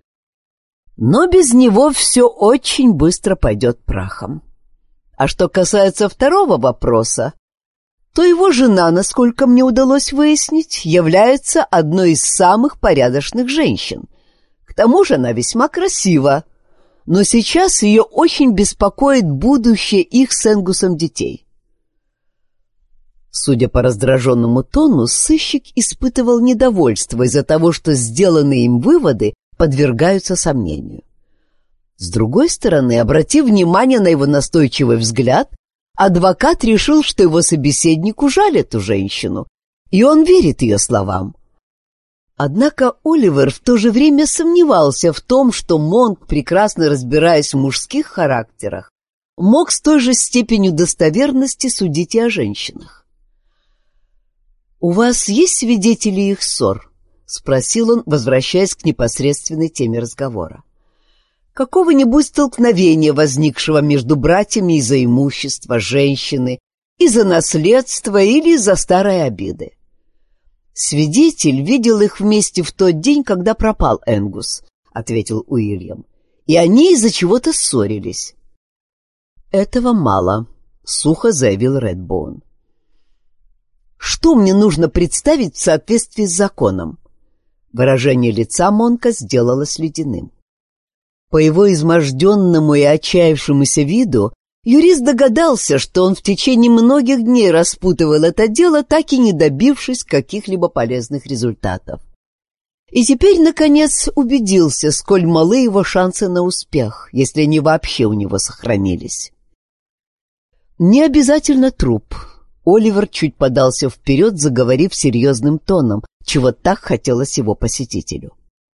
Но без него все очень быстро пойдет прахом. А что касается второго вопроса, то его жена, насколько мне удалось выяснить, является одной из самых порядочных женщин. К тому же она весьма красива, но сейчас ее очень беспокоит будущее их с Энгусом детей. Судя по раздраженному тону, сыщик испытывал недовольство из-за того, что сделанные им выводы подвергаются сомнению. С другой стороны, обратив внимание на его настойчивый взгляд, адвокат решил, что его собеседнику жаль эту женщину, и он верит ее словам. Однако Оливер в то же время сомневался в том, что Монк, прекрасно разбираясь в мужских характерах, мог с той же степенью достоверности судить и о женщинах. «У вас есть свидетели их ссор?» — спросил он, возвращаясь к непосредственной теме разговора. «Какого-нибудь столкновения, возникшего между братьями из-за имущества женщины, из-за наследства или из-за старой обиды?» «Свидетель видел их вместе в тот день, когда пропал Энгус», — ответил Уильям, — «и они из-за чего-то ссорились». «Этого мало», — сухо заявил Редбоун. «Что мне нужно представить в соответствии с законом?» Выражение лица Монка сделалось ледяным. По его изможденному и отчаявшемуся виду юрист догадался, что он в течение многих дней распутывал это дело, так и не добившись каких-либо полезных результатов. И теперь, наконец, убедился, сколь малы его шансы на успех, если они вообще у него сохранились. «Не обязательно труп». Оливер чуть подался вперед, заговорив серьезным тоном, чего так хотелось его посетителю.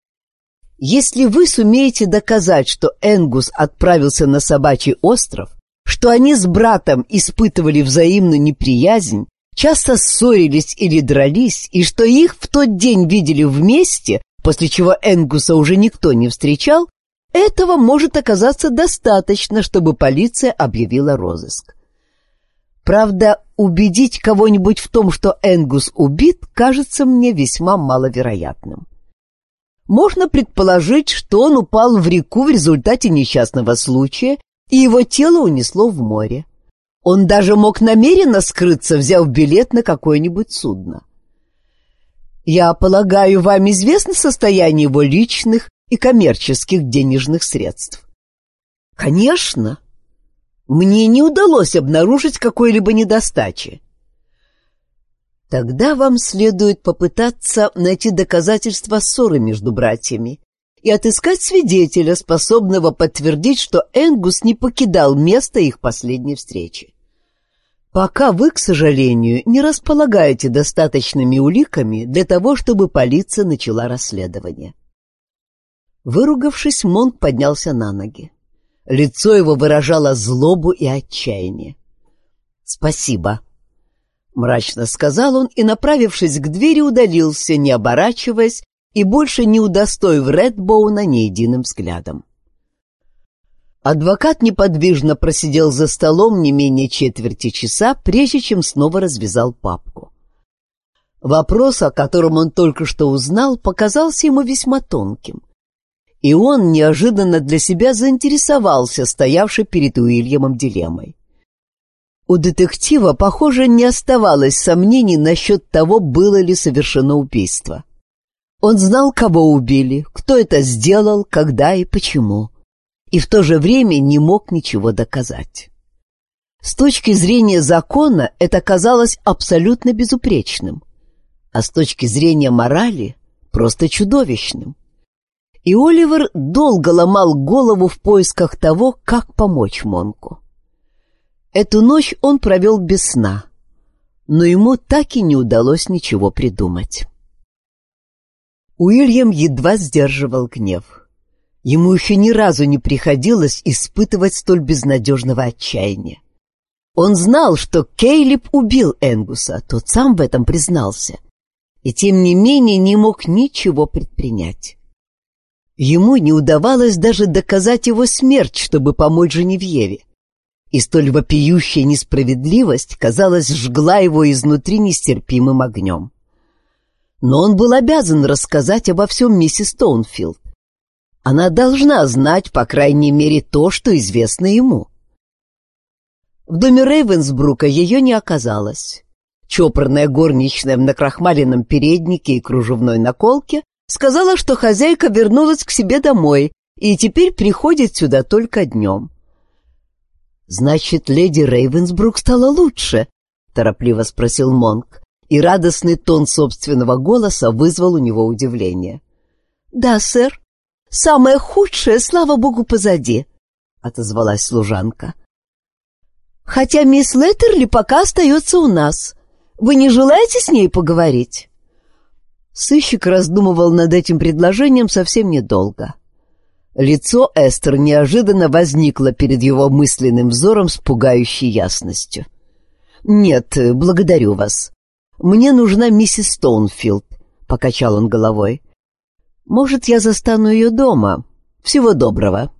«Если вы сумеете доказать, что Энгус отправился на Собачий остров, что они с братом испытывали взаимную неприязнь, часто ссорились или дрались, и что их в тот день видели вместе, после чего Энгуса уже никто не встречал, этого может оказаться достаточно, чтобы полиция объявила розыск. Правда, убедить кого-нибудь в том, что Энгус убит, кажется мне весьма маловероятным. Можно предположить, что он упал в реку в результате несчастного случая, и его тело унесло в море. Он даже мог намеренно скрыться, взяв билет на какое-нибудь судно. Я полагаю, вам известно состояние его личных и коммерческих денежных средств? Конечно. Мне не удалось обнаружить какой-либо недостачи. Тогда вам следует попытаться найти доказательства ссоры между братьями и отыскать свидетеля, способного подтвердить, что Энгус не покидал место их последней встречи. Пока вы, к сожалению, не располагаете достаточными уликами для того, чтобы полиция начала расследование. Выругавшись, Монк поднялся на ноги. Лицо его выражало злобу и отчаяние. «Спасибо», — мрачно сказал он и, направившись к двери, удалился, не оборачиваясь и больше не удостоив Редбоуна ни единым взглядом. Адвокат неподвижно просидел за столом не менее четверти часа, прежде чем снова развязал папку. Вопрос, о котором он только что узнал, показался ему весьма тонким. И он неожиданно для себя заинтересовался стоявшей перед Уильямом дилеммой. У детектива, похоже, не оставалось сомнений насчет того, было ли совершено убийство. Он знал, кого убили, кто это сделал, когда и почему, и в то же время не мог ничего доказать. С точки зрения закона это казалось абсолютно безупречным, а с точки зрения морали — просто чудовищным. И Оливер долго ломал голову в поисках того, как помочь Монку. Эту ночь он провел без сна, но ему так и не удалось ничего придумать. Уильям едва сдерживал гнев. Ему еще ни разу не приходилось испытывать столь безнадежного отчаяния. Он знал, что Кейлип убил Энгуса, тот сам в этом признался, и тем не менее не мог ничего предпринять. Ему не удавалось даже доказать его смерть, чтобы помочь Женевьеве, и столь вопиющая несправедливость, казалось, жгла его изнутри нестерпимым огнем. Но он был обязан рассказать обо всем миссис Стоунфилд. Она должна знать, по крайней мере, то, что известно ему. В доме Рейвенсбрука ее не оказалось. Чопорная горничная в накрахмаленном переднике и кружевной наколке сказала, что хозяйка вернулась к себе домой и теперь приходит сюда только днем. «Значит, леди Рейвенсбрук стала лучше?» — торопливо спросил Монк, и радостный тон собственного голоса вызвал у него удивление. «Да, сэр. Самое худшее, слава богу, позади», — отозвалась служанка. «Хотя мисс Леттерли пока остается у нас. Вы не желаете с ней поговорить?» Сыщик раздумывал над этим предложением совсем недолго. Лицо Эстер неожиданно возникло перед его мысленным взором с пугающей ясностью. «Нет, благодарю вас. Мне нужна миссис Стоунфилд», — покачал он головой. «Может, я застану ее дома. Всего доброго».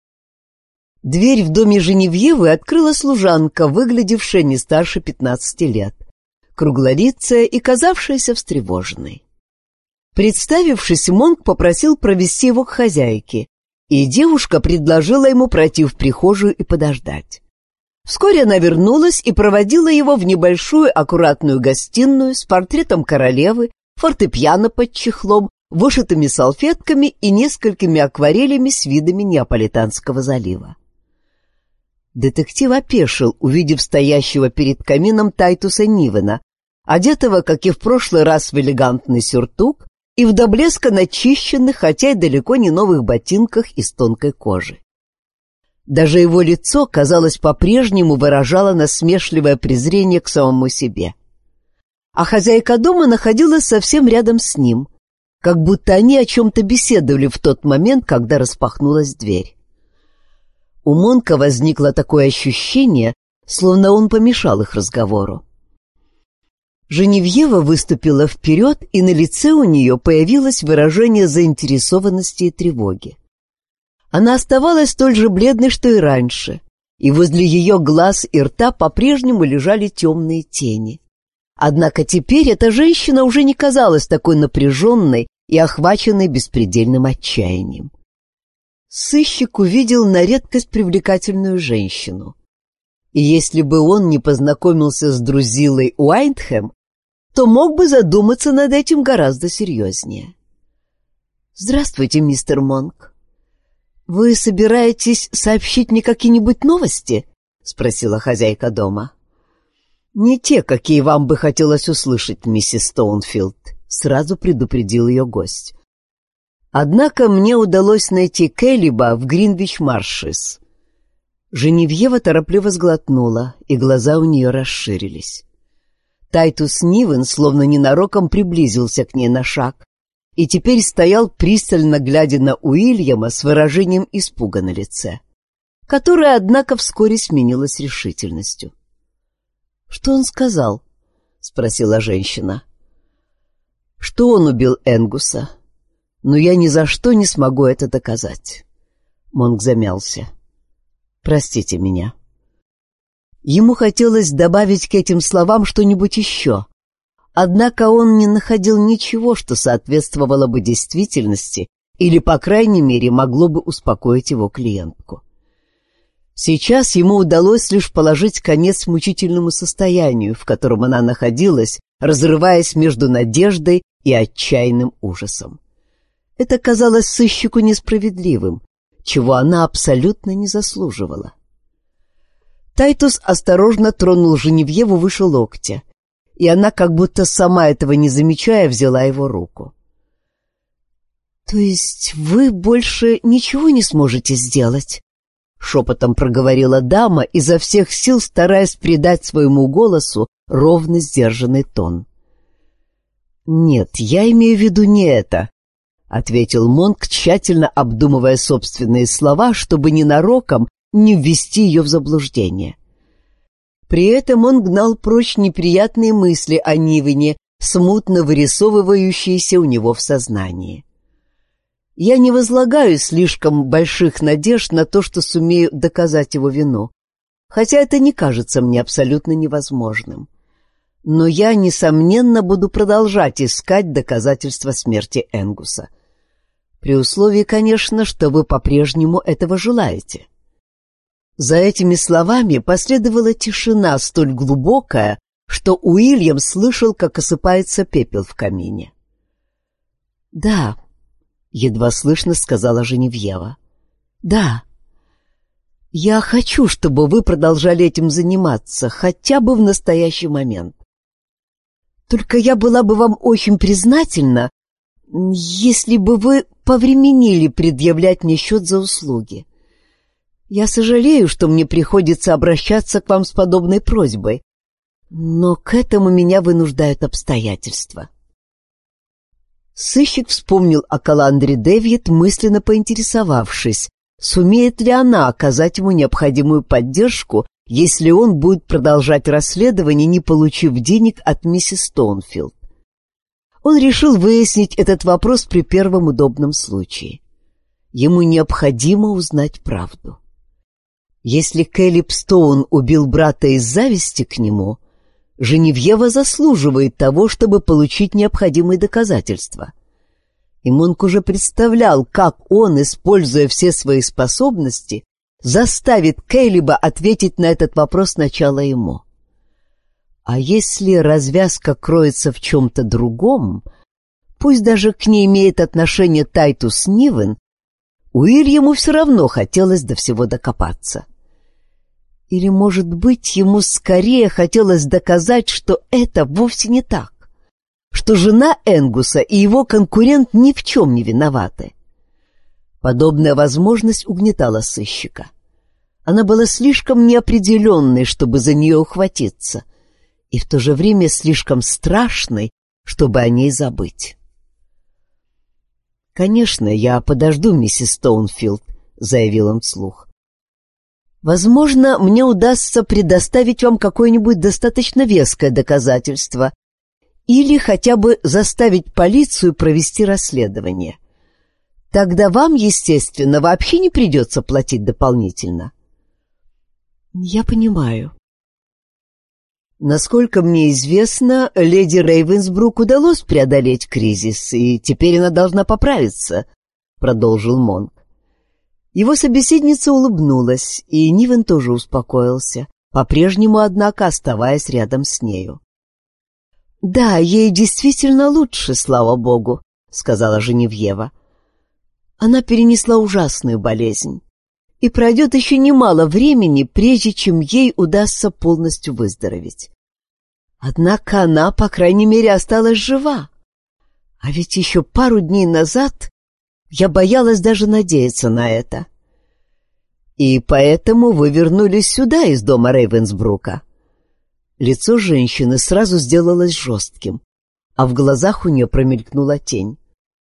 Дверь в доме Женевьевы открыла служанка, выглядевшая не старше 15 лет, круглолицая и казавшаяся встревоженной. Представившись, Монк попросил провести его к хозяйке, и девушка предложила ему пройти в прихожую и подождать. Вскоре она вернулась и проводила его в небольшую аккуратную гостиную с портретом королевы, фортепиано под чехлом, вышитыми салфетками и несколькими акварелями с видами Неаполитанского залива. Детектив опешил, увидев стоящего перед камином Тайтуса Нивена, одетого, как и в прошлый раз, в элегантный сюртук и в до блеска начищенных, хотя и далеко не новых ботинках из тонкой кожи. Даже его лицо, казалось, по-прежнему выражало насмешливое презрение к самому себе. А хозяйка дома находилась совсем рядом с ним, как будто они о чем-то беседовали в тот момент, когда распахнулась дверь. У Монка возникло такое ощущение, словно он помешал их разговору. Женевьева выступила вперед, и на лице у нее появилось выражение заинтересованности и тревоги. Она оставалась столь же бледной, что и раньше, и возле ее глаз и рта по-прежнему лежали темные тени. Однако теперь эта женщина уже не казалась такой напряженной и охваченной беспредельным отчаянием. Сыщик увидел на редкость привлекательную женщину. И если бы он не познакомился с Друзиллой Уайндхэм, то мог бы задуматься над этим гораздо серьезнее. «Здравствуйте, мистер Монк. Вы собираетесь сообщить мне какие-нибудь новости?» — спросила хозяйка дома. «Не те, какие вам бы хотелось услышать, миссис Стоунфилд», — сразу предупредил ее гость. «Однако мне удалось найти Кэлиба в Гринвич-Маршес». Женевьева торопливо сглотнула, и глаза у нее расширились. Тайтус Нивен словно ненароком приблизился к ней на шаг и теперь стоял, пристально глядя на Уильяма с выражением испуга на лице, которое, однако, вскоре сменилось решительностью. «Что он сказал?» — спросила женщина. «Что он убил Энгуса, но я ни за что не смогу это доказать». Монк замялся. «Простите меня». Ему хотелось добавить к этим словам что-нибудь еще, однако он не находил ничего, что соответствовало бы действительности или, по крайней мере, могло бы успокоить его клиентку. Сейчас ему удалось лишь положить конец мучительному состоянию, в котором она находилась, разрываясь между надеждой и отчаянным ужасом. Это казалось сыщику несправедливым, чего она абсолютно не заслуживала. Тайтус осторожно тронул Женевьеву выше локтя, и она, как будто сама этого не замечая, взяла его руку. «То есть вы больше ничего не сможете сделать?» — шепотом проговорила дама, изо всех сил стараясь придать своему голосу ровно сдержанный тон. «Нет, я имею в виду не это», — ответил Монк, тщательно обдумывая собственные слова, чтобы ненароком не ввести ее в заблуждение. При этом он гнал прочь неприятные мысли о Нивене, смутно вырисовывающиеся у него в сознании. «Я не возлагаю слишком больших надежд на то, что сумею доказать его вину, хотя это не кажется мне абсолютно невозможным. Но я, несомненно, буду продолжать искать доказательства смерти Энгуса. При условии, конечно, что вы по-прежнему этого желаете». За этими словами последовала тишина столь глубокая, что Уильям слышал, как осыпается пепел в камине. «Да», — едва слышно сказала Женевьева. «Да. Я хочу, чтобы вы продолжали этим заниматься, хотя бы в настоящий момент. Только я была бы вам очень признательна, если бы вы повременили предъявлять мне счет за услуги. Я сожалею, что мне приходится обращаться к вам с подобной просьбой, Но к этому меня вынуждают обстоятельства. Сыщик вспомнил о Каландре Дэвид, мысленно поинтересовавшись, сумеет ли она оказать ему необходимую поддержку, если он будет продолжать расследование, не получив денег от миссис Стоунфилд. Он решил выяснить этот вопрос при первом удобном случае. Ему необходимо узнать правду. Если Кэлиб Стоун убил брата из зависти к нему, Женевьева заслуживает того, чтобы получить необходимые доказательства. И Монк уже представлял, как он, используя все свои способности, заставит Кэлиба ответить на этот вопрос сначала ему. А если развязка кроется в чем-то другом, пусть даже к ней имеет отношение Тайтус Нивен, Уильяму все равно хотелось до всего докопаться. Или, может быть, ему скорее хотелось доказать, что это вовсе не так, что жена Энгуса и его конкурент ни в чем не виноваты. Подобная возможность угнетала сыщика. Она была слишком неопределенной, чтобы за нее ухватиться, и в то же время слишком страшной, чтобы о ней забыть. «Конечно, я подожду, миссис Стоунфилд», — заявил он вслух. «Возможно, мне удастся предоставить вам какое-нибудь достаточно веское доказательство или хотя бы заставить полицию провести расследование. Тогда вам, естественно, вообще не придется платить дополнительно». «Я понимаю». «Насколько мне известно, леди Рейвенсбрук удалось преодолеть кризис, и теперь она должна поправиться», — продолжил Монк. Его собеседница улыбнулась, и Нивен тоже успокоился, по-прежнему, однако, оставаясь рядом с нею. «Да, ей действительно лучше, слава богу», — сказала Женевьева. «Она перенесла ужасную болезнь, и пройдет еще немало времени, прежде чем ей удастся полностью выздороветь. Однако она, по крайней мере, осталась жива. А ведь еще пару дней назад я боялась даже надеяться на это. И поэтому вы вернулись сюда из дома Рейвенсбрука». Лицо женщины сразу сделалось жестким, а в глазах у нее промелькнула тень.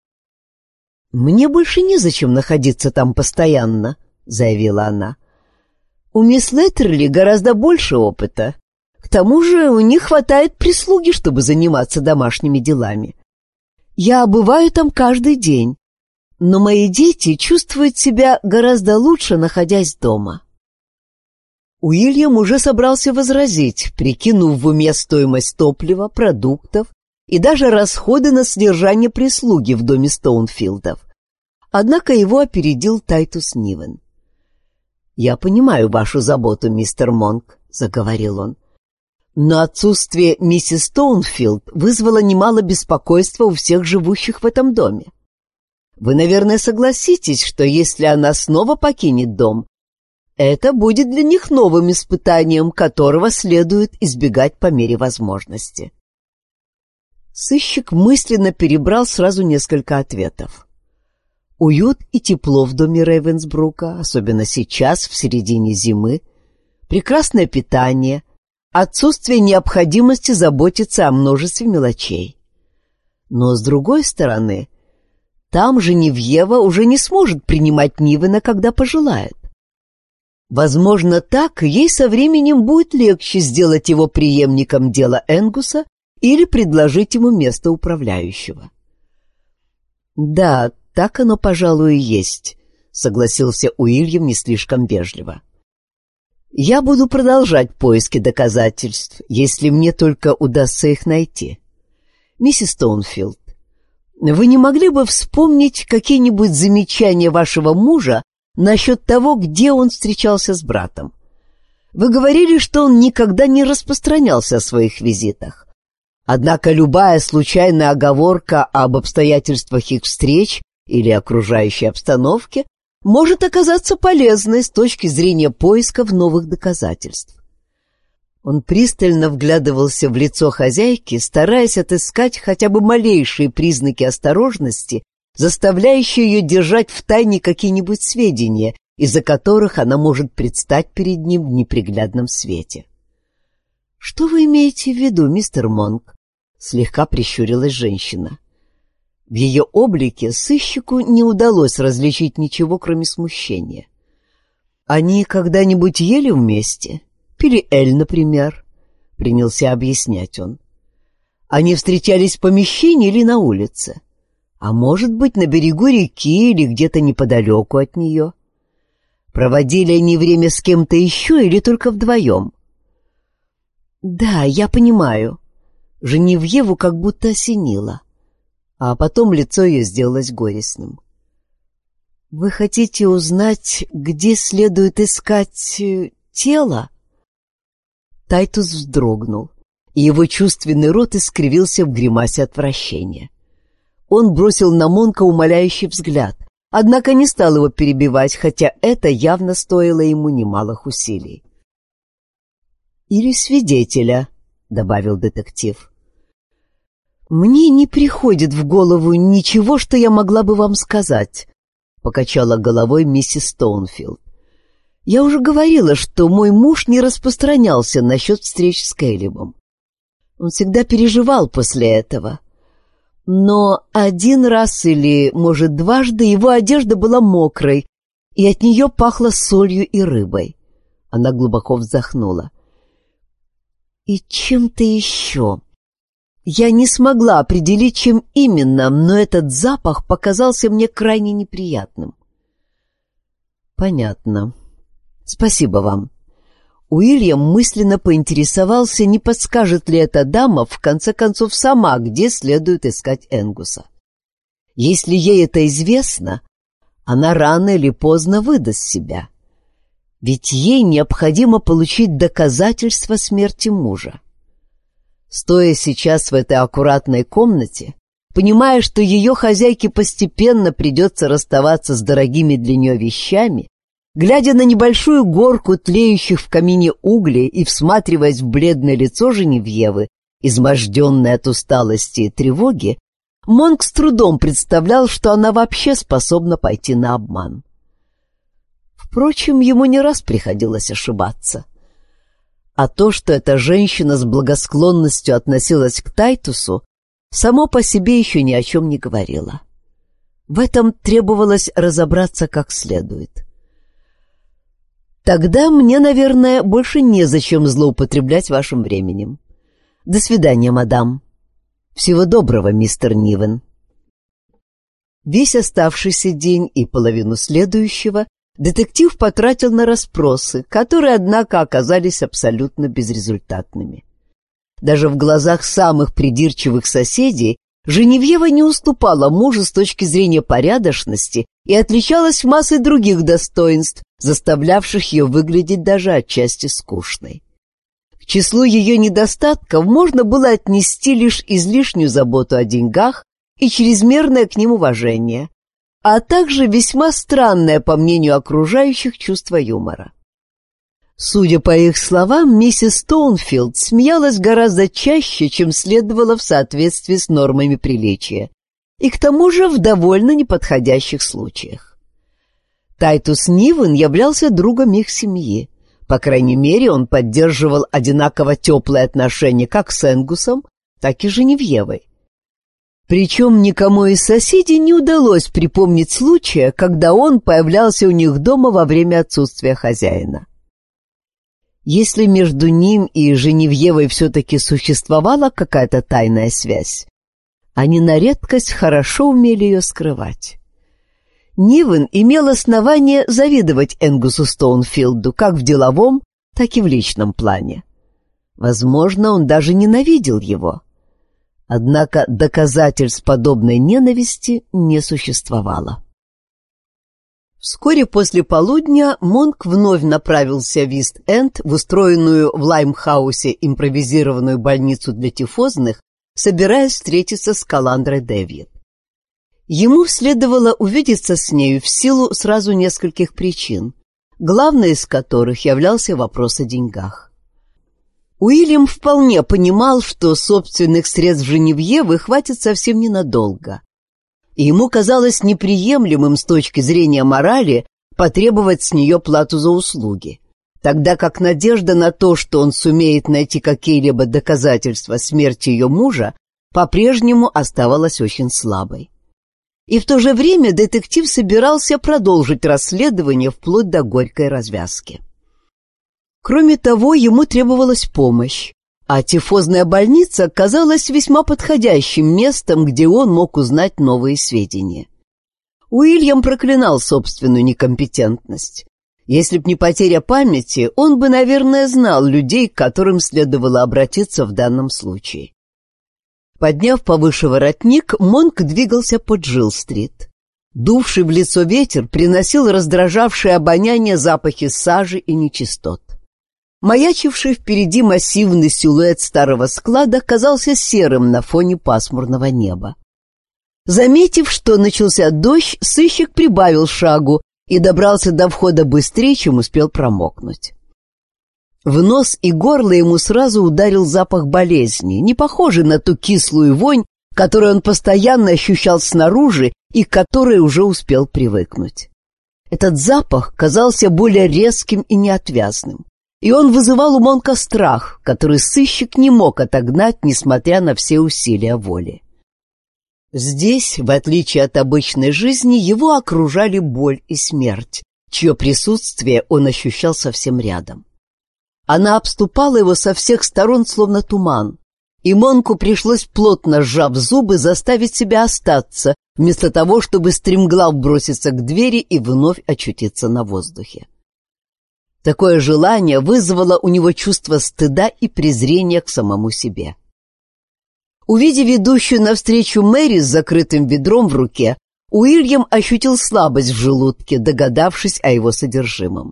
«Мне больше незачем находиться там постоянно», — заявила она. «У мисс Леттерли гораздо больше опыта. К тому же у них хватает прислуги, чтобы заниматься домашними делами. Я бываю там каждый день, но мои дети чувствуют себя гораздо лучше, находясь дома». Уильям уже собрался возразить, прикинув в уме стоимость топлива, продуктов и даже расходы на содержание прислуги в доме Стоунфилдов. Однако его опередил Тайтус Нивен. «Я понимаю вашу заботу, мистер Монк», — заговорил он. «Но отсутствие миссис Стоунфилд вызвало немало беспокойства у всех живущих в этом доме. Вы, наверное, согласитесь, что если она снова покинет дом, это будет для них новым испытанием, которого следует избегать по мере возможности». Сыщик мысленно перебрал сразу несколько ответов. Уют и тепло в доме Рейвенсбрука, особенно сейчас, в середине зимы, прекрасное питание, отсутствие необходимости заботиться о множестве мелочей. Но, с другой стороны, там Женевьева уже не сможет принимать Нивена, когда пожелает. Возможно, так ей со временем будет легче сделать его преемником дела Энгуса или предложить ему место управляющего. «Да, так оно, пожалуй, и есть», — согласился Уильям не слишком вежливо. «Я буду продолжать поиски доказательств, если мне только удастся их найти. Миссис Стоунфилд, вы не могли бы вспомнить какие-нибудь замечания вашего мужа насчет того, где он встречался с братом? Вы говорили, что он никогда не распространялся о своих визитах. Однако любая случайная оговорка об обстоятельствах их встреч или окружающей обстановке может оказаться полезной с точки зрения поисков новых доказательств». Он пристально вглядывался в лицо хозяйки, стараясь отыскать хотя бы малейшие признаки осторожности, заставляющие ее держать в тайне какие-нибудь сведения, из-за которых она может предстать перед ним в неприглядном свете. «Что вы имеете в виду, мистер Монк?» — слегка прищурилась женщина. В ее облике сыщику не удалось различить ничего, кроме смущения. «Они когда-нибудь ели вместе? Пили эль, например?» — принялся объяснять он. «Они встречались в помещении или на улице? А может быть, на берегу реки или где-то неподалеку от нее? Проводили они время с кем-то еще или только вдвоем?» «Да, я понимаю». Женевьеву как будто осенило, а потом лицо ее сделалось горестным. «Вы хотите узнать, где следует искать тело?» Тайтус вздрогнул, и его чувственный рот искривился в гримасе отвращения. Он бросил на Монка умоляющий взгляд, однако не стал его перебивать, хотя это явно стоило ему немалых усилий. «Или свидетеля», — добавил детектив. «Мне не приходит в голову ничего, что я могла бы вам сказать», — покачала головой миссис Стоунфилд. «Я уже говорила, что мой муж не распространялся насчет встреч с Кэлебом. Он всегда переживал после этого. Но один раз или, может, дважды его одежда была мокрой, и от нее пахло солью и рыбой». Она глубоко вздохнула. «И чем-то еще. Я не смогла определить, чем именно, но этот запах показался мне крайне неприятным». «Понятно. Спасибо вам». Уильям мысленно поинтересовался, не подскажет ли эта дама в конце концов сама, где следует искать Энгуса. Если ей это известно, она рано или поздно выдаст себя. Ведь ей необходимо получить доказательства смерти мужа. Стоя сейчас в этой аккуратной комнате, понимая, что ее хозяйке постепенно придется расставаться с дорогими для нее вещами, глядя на небольшую горку тлеющих в камине углей и всматриваясь в бледное лицо Женевьевы, изможденное от усталости и тревоги, Монк с трудом представлял, что она вообще способна пойти на обман. Впрочем, ему не раз приходилось ошибаться. А то, что эта женщина с благосклонностью относилась к Тайтусу, само по себе еще ни о чем не говорило. В этом требовалось разобраться как следует. «Тогда мне, наверное, больше незачем злоупотреблять вашим временем. До свидания, мадам. Всего доброго, мистер Нивен». Весь оставшийся день и половину следующего детектив потратил на расспросы, которые, однако, оказались абсолютно безрезультатными. Даже в глазах самых придирчивых соседей Женевьева не уступала мужу с точки зрения порядочности и отличалась массой других достоинств, заставлявших ее выглядеть даже отчасти скучной. К числу ее недостатков можно было отнести лишь излишнюю заботу о деньгах и чрезмерное к ним уважение, а также весьма странное, по мнению окружающих, чувство юмора. Судя по их словам, миссис Стоунфилд смеялась гораздо чаще, чем следовало в соответствии с нормами приличия, и к тому же в довольно неподходящих случаях. Тайтус Нивен являлся другом их семьи. По крайней мере, он поддерживал одинаково теплые отношения как с Энгусом, так и с Женевьевой. Причем никому из соседей не удалось припомнить случая, когда он появлялся у них дома во время отсутствия хозяина. Если между ним и Женевьевой все-таки существовала какая-то тайная связь, они на редкость хорошо умели ее скрывать. Нивен имел основание завидовать Энгусу Стоунфилду как в деловом, так и в личном плане. Возможно, он даже ненавидел его. Однако доказательств подобной ненависти не существовало. Вскоре после полудня Монк вновь направился в Ист-Энд, в устроенную в Лаймхаусе импровизированную больницу для тифозных, собираясь встретиться с Каландрой Дэвид. Ему следовало увидеться с нею в силу сразу нескольких причин, главной из которых являлся вопрос о деньгах. Уильям вполне понимал, что собственных средств Женевьевы хватит совсем ненадолго, и ему казалось неприемлемым с точки зрения морали потребовать с нее плату за услуги, тогда как надежда на то, что он сумеет найти какие-либо доказательства смерти ее мужа, по-прежнему оставалась очень слабой. И в то же время детектив собирался продолжить расследование вплоть до горькой развязки. Кроме того, ему требовалась помощь, а тифозная больница казалась весьма подходящим местом, где он мог узнать новые сведения. Уильям проклинал собственную некомпетентность. Если б не потеря памяти, он бы, наверное, знал людей, к которым следовало обратиться в данном случае. Подняв повыше воротник, Монк двигался по Джилл-стрит. Дувший в лицо ветер приносил раздражавшее обоняние запахи сажи и нечистот. Маячивший впереди массивный силуэт старого склада казался серым на фоне пасмурного неба. Заметив, что начался дождь, сыщик прибавил шагу и добрался до входа быстрее, чем успел промокнуть. В нос и горло ему сразу ударил запах болезни, не похожий на ту кислую вонь, которую он постоянно ощущал снаружи и к которой уже успел привыкнуть. Этот запах казался более резким и неотвязным, и он вызывал у Монка страх, который сыщик не мог отогнать, несмотря на все усилия воли. Здесь, в отличие от обычной жизни, его окружали боль и смерть, чье присутствие он ощущал совсем рядом. Она обступала его со всех сторон, словно туман, и Монку пришлось, плотно сжав зубы, заставить себя остаться, вместо того, чтобы стремглав броситься к двери и вновь очутиться на воздухе. Такое желание вызвало у него чувство стыда и презрения к самому себе. Увидев ведущую навстречу Мэри с закрытым ведром в руке, Уильям ощутил слабость в желудке, догадавшись о его содержимом.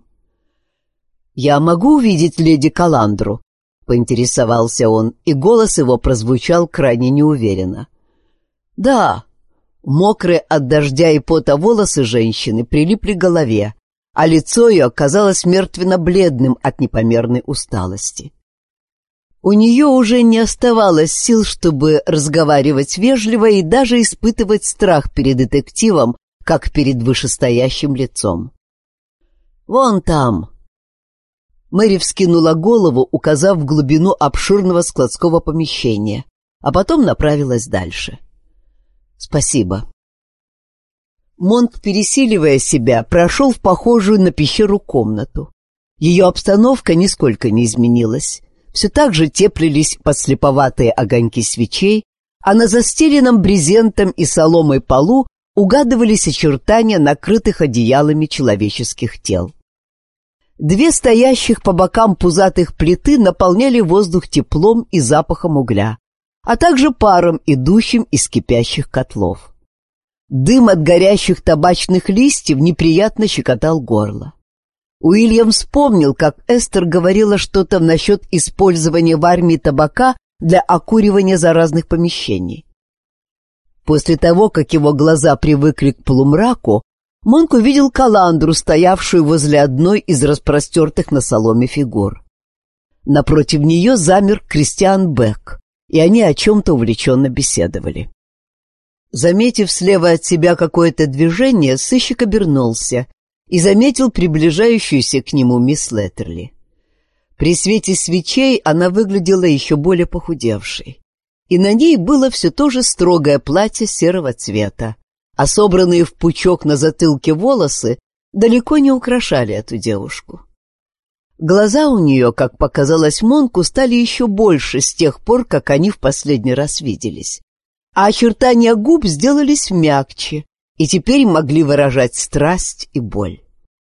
«Я могу увидеть леди Каландру?» — поинтересовался он, и голос его прозвучал крайне неуверенно. «Да». Мокрые от дождя и пота волосы женщины прилипли к голове, а лицо ее казалось мертвенно-бледным от непомерной усталости. У нее уже не оставалось сил, чтобы разговаривать вежливо и даже испытывать страх перед детективом, как перед вышестоящим лицом. «Вон там». Мэри вскинула голову, указав в глубину обширного складского помещения, а потом направилась дальше. «Спасибо». Монк, пересиливая себя, прошел в похожую на пещеру комнату. Ее обстановка нисколько не изменилась. Все так же теплились подслеповатые огоньки свечей, а на застеленном брезентом и соломой полу угадывались очертания накрытых одеялами человеческих тел. Две стоящих по бокам пузатых плиты наполняли воздух теплом и запахом угля, а также паром, идущим из кипящих котлов. Дым от горящих табачных листьев неприятно щекотал горло. Уильям вспомнил, как Эстер говорила что-то насчет использования в армии табака для окуривания заразных помещений. После того, как его глаза привыкли к полумраку, Монк увидел Каландру, стоявшую возле одной из распростертых на соломе фигур. Напротив нее замер Кристиан Бек, и они о чем-то увлеченно беседовали. Заметив слева от себя какое-то движение, сыщик обернулся и заметил приближающуюся к нему мисс Леттерли. При свете свечей она выглядела еще более похудевшей, и на ней было все то же строгое платье серого цвета, а собранные в пучок на затылке волосы далеко не украшали эту девушку. Глаза у нее, как показалось Монку, стали еще больше с тех пор, как они в последний раз виделись, а очертания губ сделались мягче и теперь могли выражать страсть и боль.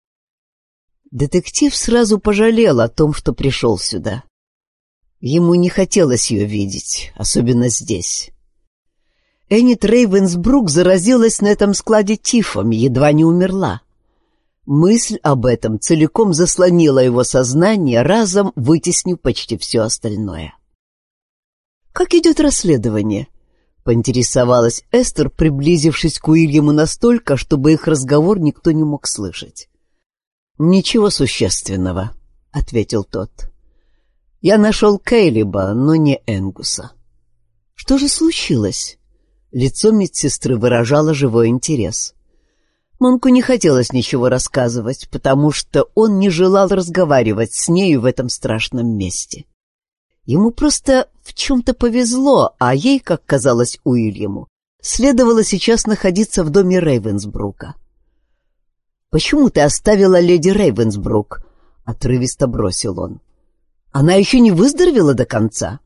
Детектив сразу пожалел о том, что пришел сюда. Ему не хотелось ее видеть, особенно здесь. Эннет Рейвенсбрук заразилась на этом складе тифом и едва не умерла. Мысль об этом целиком заслонила его сознание, разом вытеснив почти все остальное. «Как идет расследование?» — поинтересовалась Эстер, приблизившись к Уильяму настолько, чтобы их разговор никто не мог слышать. «Ничего существенного», — ответил тот. «Я нашел Кейлиба, но не Энгуса». «Что же случилось?» Лицо медсестры выражало живой интерес. Монку не хотелось ничего рассказывать, потому что он не желал разговаривать с нею в этом страшном месте. Ему просто в чем-то повезло, а ей, как казалось Уильяму, следовало сейчас находиться в доме Рейвенсбрука. «Почему ты оставила леди Рейвенсбрук?» — отрывисто бросил он. «Она еще не выздоровела до конца».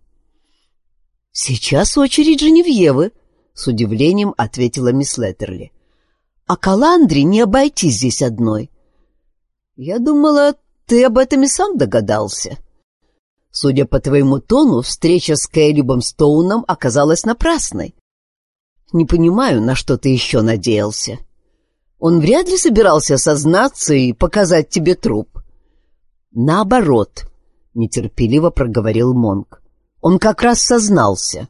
«Сейчас очередь Женевьевы», — с удивлением ответила мисс Леттерли. «А Каландре не обойтись здесь одной». «Я думала, ты об этом и сам догадался». «Судя по твоему тону, встреча с Кэлебом Стоуном оказалась напрасной. Не понимаю, на что ты еще надеялся. Он вряд ли собирался сознаться и показать тебе труп». «Наоборот», — нетерпеливо проговорил Монк. «Он как раз сознался».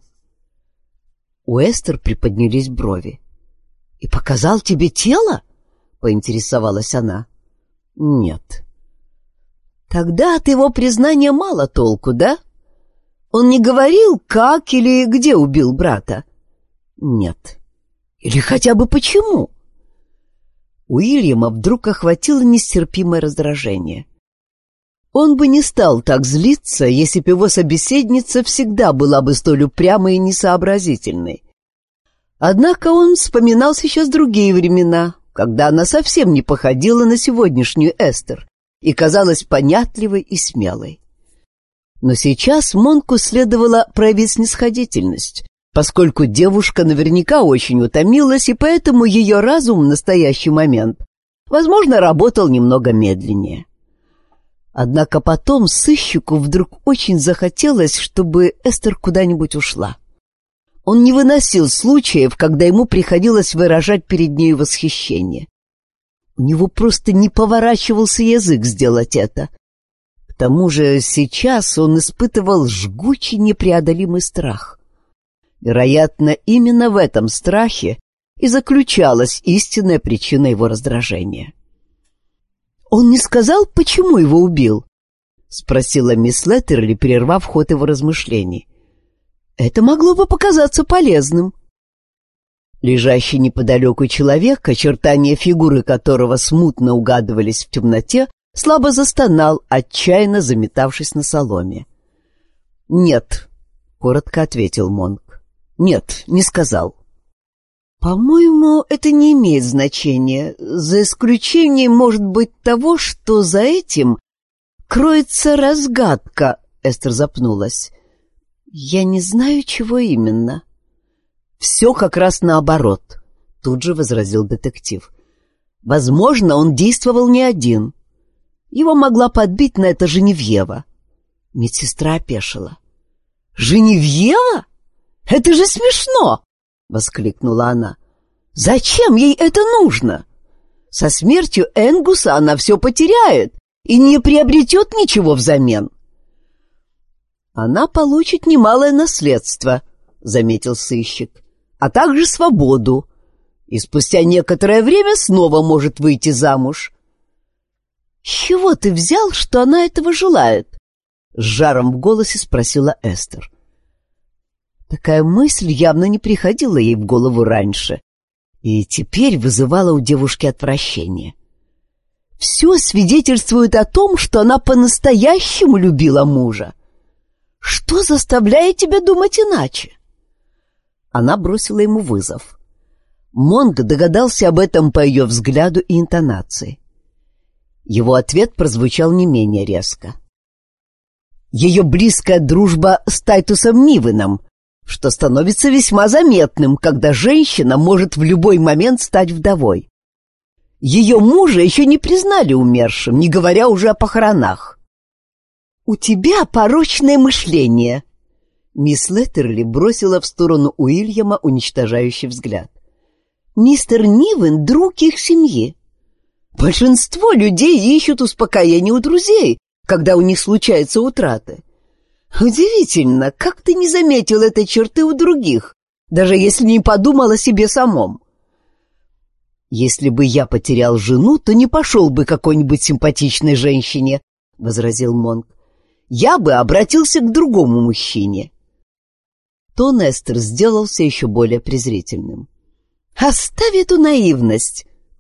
У Эстер приподнялись брови. «И показал тебе тело?» — поинтересовалась она. «Нет». «Тогда от его признания мало толку, да? Он не говорил, как или где убил брата?» «Нет». «Или хотя бы почему?» Уильяма вдруг охватило нестерпимое раздражение. Он бы не стал так злиться, если бы его собеседница всегда была бы столь упрямой и несообразительной. Однако он вспоминал сейчас другие времена, когда она совсем не походила на сегодняшнюю Эстер и казалась понятливой и смелой. Но сейчас Монку следовало проявить снисходительность, поскольку девушка наверняка очень утомилась, и поэтому ее разум в настоящий момент, возможно, работал немного медленнее. Однако потом сыщику вдруг очень захотелось, чтобы Эстер куда-нибудь ушла. Он не выносил случаев, когда ему приходилось выражать перед нею восхищение. У него просто не поворачивался язык сделать это. К тому же сейчас он испытывал жгучий непреодолимый страх. Вероятно, именно в этом страхе и заключалась истинная причина его раздражения. «Он не сказал, почему его убил?» — спросила мисс Леттерли, прервав ход его размышлений. «Это могло бы показаться полезным». Лежащий неподалеку человек, очертания фигуры которого смутно угадывались в темноте, слабо застонал, отчаянно заметавшись на соломе. «Нет», — коротко ответил Монк. «Нет, не сказал». «По-моему, это не имеет значения, за исключением, может быть, того, что за этим кроется разгадка», — Эстер запнулась. «Я не знаю, чего именно». «Все как раз наоборот», — тут же возразил детектив. «Возможно, он действовал не один. Его могла подбить на это Женевьева». Медсестра опешила. «Женевьева? Это же смешно!» — воскликнула она. «Зачем ей это нужно? Со смертью Энгуса она все потеряет и не приобретет ничего взамен». «Она получит немалое наследство», — заметил сыщик, «а также свободу, и спустя некоторое время снова может выйти замуж». «С чего ты взял, что она этого желает?» — с жаром в голосе спросила Эстер. Такая мысль явно не приходила ей в голову раньше, и теперь вызывала у девушки отвращение. Все свидетельствует о том, что она по-настоящему любила мужа. Что заставляет тебя думать иначе? Она бросила ему вызов. Монк догадался об этом по ее взгляду и интонации. Его ответ прозвучал не менее резко. Ее близкая дружба с Тайтусом Нивеном, что становится весьма заметным, когда женщина может в любой момент стать вдовой. Ее мужа еще не признали умершим, не говоря уже о похоронах. «У тебя порочное мышление!» Мисс Леттерли бросила в сторону Уильяма уничтожающий взгляд. «Мистер Нивен — друг их семьи. Большинство людей ищут успокоения у друзей, когда у них случаются утраты. Удивительно, как ты не заметил этой черты у других, даже если не подумал о себе самом». «Если бы я потерял жену, то не пошел бы к какой-нибудь симпатичной женщине», — возразил Монк. «Я бы обратился к другому мужчине». Тон Эстер сделался еще более презрительным. «Оставь эту наивность», —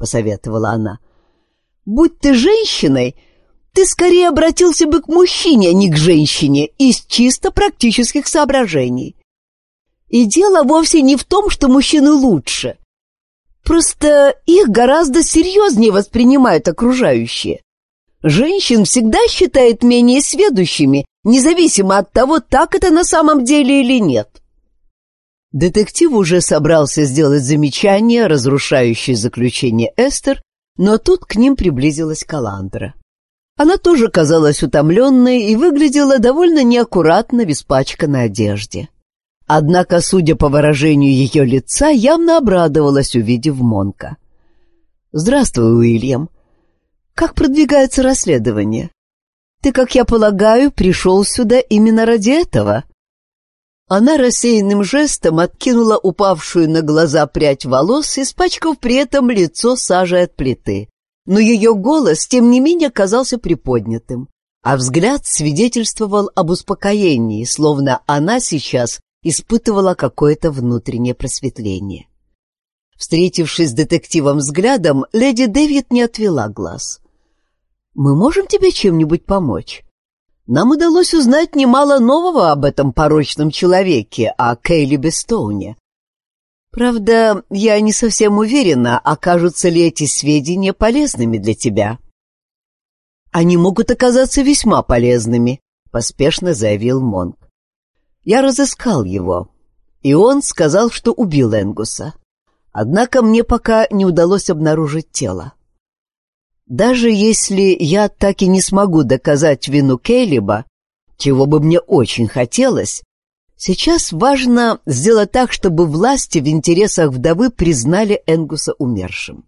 посоветовала она. «Будь ты женщиной, ты скорее обратился бы к мужчине, а не к женщине, из чисто практических соображений. И дело вовсе не в том, что мужчины лучше. Просто их гораздо серьезнее воспринимают окружающие. Женщин всегда считают менее сведущими, независимо от того, так это на самом деле или нет». Детектив уже собрался сделать замечание, разрушающее заключение Эстер, но тут к ним приблизилась Каландра. Она тоже казалась утомленной и выглядела довольно неаккуратно в испачканной одежде. Однако, судя по выражению ее лица, явно обрадовалась, увидев Монка. «Здравствуй, Уильям. Как продвигается расследование? Ты, как я полагаю, пришел сюда именно ради этого?» Она рассеянным жестом откинула упавшую на глаза прядь волос, испачкав при этом лицо сажей от плиты. Но ее голос, тем не менее, казался приподнятым, а взгляд свидетельствовал об успокоении, словно она сейчас испытывала какое-то внутреннее просветление. Встретившись с детективом взглядом, леди Дэвид не отвела глаз. «Мы можем тебе чем-нибудь помочь? Нам удалось узнать немало нового об этом порочном человеке, о Кейлибе Стоуне. Правда, я не совсем уверена, окажутся ли эти сведения полезными для тебя». «Они могут оказаться весьма полезными», — поспешно заявил Монк. «Я разыскал его, и он сказал, что убил Энгуса. Однако мне пока не удалось обнаружить тело. Даже если я так и не смогу доказать вину Кейлиба, чего бы мне очень хотелось, сейчас важно сделать так, чтобы власти в интересах вдовы признали Энгуса умершим».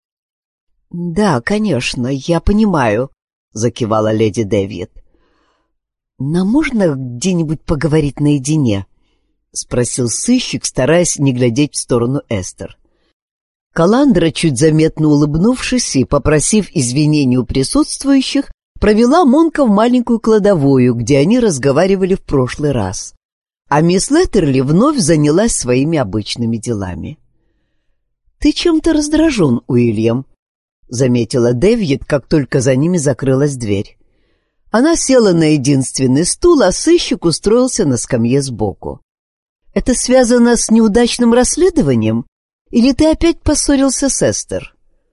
«Да, конечно, я понимаю», — закивала леди Дэвид. «Нам можно где-нибудь поговорить наедине?» — спросил сыщик, стараясь не глядеть в сторону Эстер. Каландра, чуть заметно улыбнувшись и попросив извинений у присутствующих, провела Монка в маленькую кладовую, где они разговаривали в прошлый раз. А мисс Леттерли вновь занялась своими обычными делами. «Ты чем-то раздражен, Уильям», — заметила Дэвид, как только за ними закрылась дверь. Она села на единственный стул, а сыщик устроился на скамье сбоку. «Это связано с неудачным расследованием? Или ты опять поссорился с Эстер?»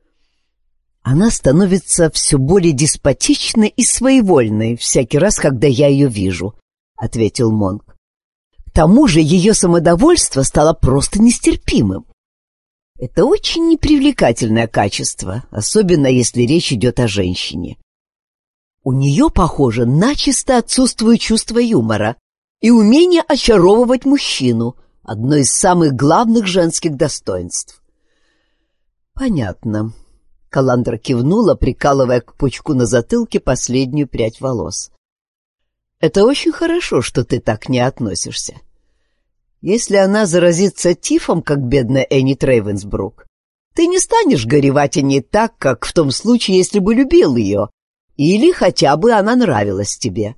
«Она становится все более деспотичной и своевольной всякий раз, когда я ее вижу», — ответил Монк. «К тому же ее самодовольство стало просто нестерпимым. Это очень непривлекательное качество, особенно если речь идет о женщине. У нее, похоже, начисто отсутствует чувство юмора и умение очаровывать мужчину, одно из самых главных женских достоинств». «Понятно», — Каландра кивнула, прикалывая к пучку на затылке последнюю прядь волос. «Это очень хорошо, что ты так к ней относишься. Если она заразится тифом, как бедная Энни Трейвенсбрук, ты не станешь горевать о ней так, как в том случае, если бы любил ее, или хотя бы она нравилась тебе».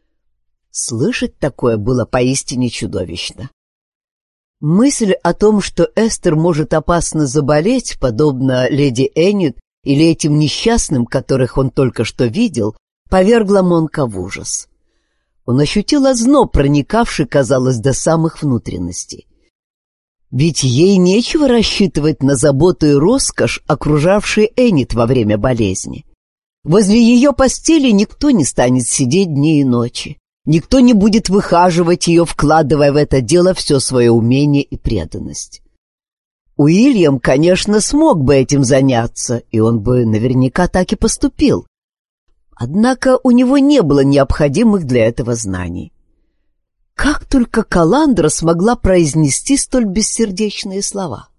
Слышать такое было поистине чудовищно. Мысль о том, что Эстер может опасно заболеть, подобно леди Эннет или этим несчастным, которых он только что видел, повергла Монка в ужас. Он ощутил озноб, проникавший, казалось, до самых внутренностей. Ведь ей нечего рассчитывать на заботу и роскошь, окружавшие Эннет во время болезни. Возле ее постели никто не станет сидеть дни и ночи. Никто не будет выхаживать ее, вкладывая в это дело все свое умение и преданность. Уильям, конечно, смог бы этим заняться, и он бы наверняка так и поступил. Однако у него не было необходимых для этого знаний. Как только Каландра смогла произнести столь бессердечные слова?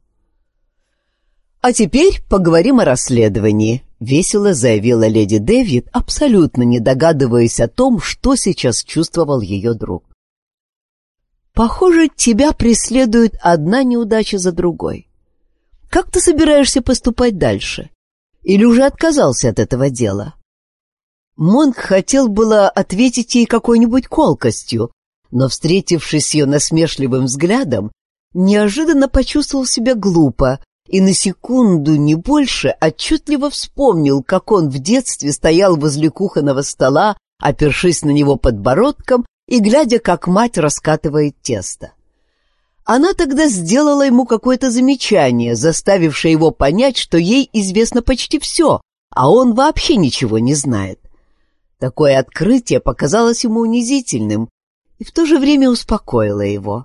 «А теперь поговорим о расследовании», — весело заявила леди Дэвид, абсолютно не догадываясь о том, что сейчас чувствовал ее друг. «Похоже, тебя преследует одна неудача за другой. Как ты собираешься поступать дальше? Или уже отказался от этого дела?» Монк хотел было ответить ей какой-нибудь колкостью, но, встретившись с ее насмешливым взглядом, неожиданно почувствовал себя глупо и на секунду, не больше, отчетливо вспомнил, как он в детстве стоял возле кухонного стола, опершись на него подбородком и глядя, как мать раскатывает тесто. Она тогда сделала ему какое-то замечание, заставившее его понять, что ей известно почти все, а он вообще ничего не знает. Такое открытие показалось ему унизительным и в то же время успокоило его.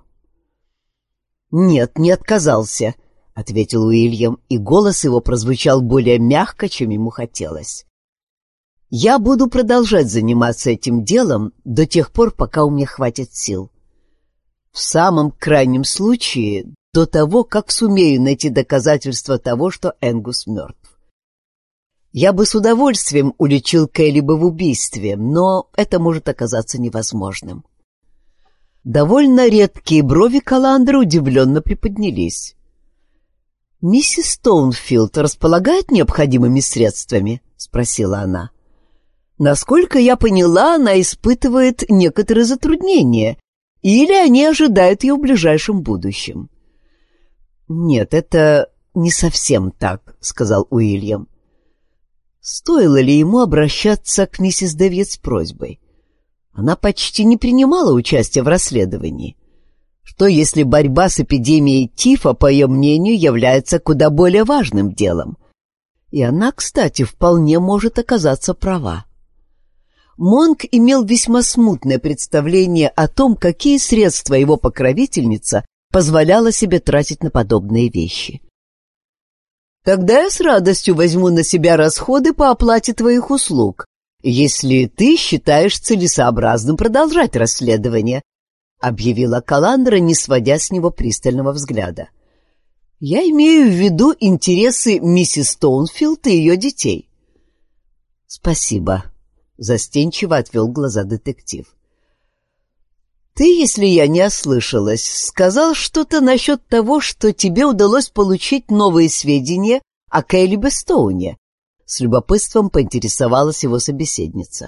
«Нет, не отказался», — ответил Уильям, и голос его прозвучал более мягко, чем ему хотелось. «Я буду продолжать заниматься этим делом до тех пор, пока у меня хватит сил. В самом крайнем случае, до того, как сумею найти доказательства того, что Энгус мертв. Я бы с удовольствием уличил Кэлиба в убийстве, но это может оказаться невозможным». Довольно редкие брови Каландры удивленно приподнялись. «Миссис Стоунфилд располагает необходимыми средствами?» — спросила она. «Насколько я поняла, она испытывает некоторые затруднения, или они ожидают ее в ближайшем будущем». «Нет, это не совсем так», — сказал Уильям. Стоило ли ему обращаться к миссис Дэвид с просьбой? Она почти не принимала участия в расследовании. Что, если борьба с эпидемией тифа, по ее мнению, является куда более важным делом? И она, кстати, вполне может оказаться права. Монк имел весьма смутное представление о том, какие средства его покровительница позволяла себе тратить на подобные вещи. «Тогда я с радостью возьму на себя расходы по оплате твоих услуг, если ты считаешь целесообразным продолжать расследование», — объявила Каландра, не сводя с него пристального взгляда. «Я имею в виду интересы миссис Стоунфилд и ее детей». «Спасибо», — застенчиво отвел глаза детектив. «Ты, если я не ослышалась, сказал что-то насчет того, что тебе удалось получить новые сведения о Кэлибе Стоуне?» С любопытством поинтересовалась его собеседница.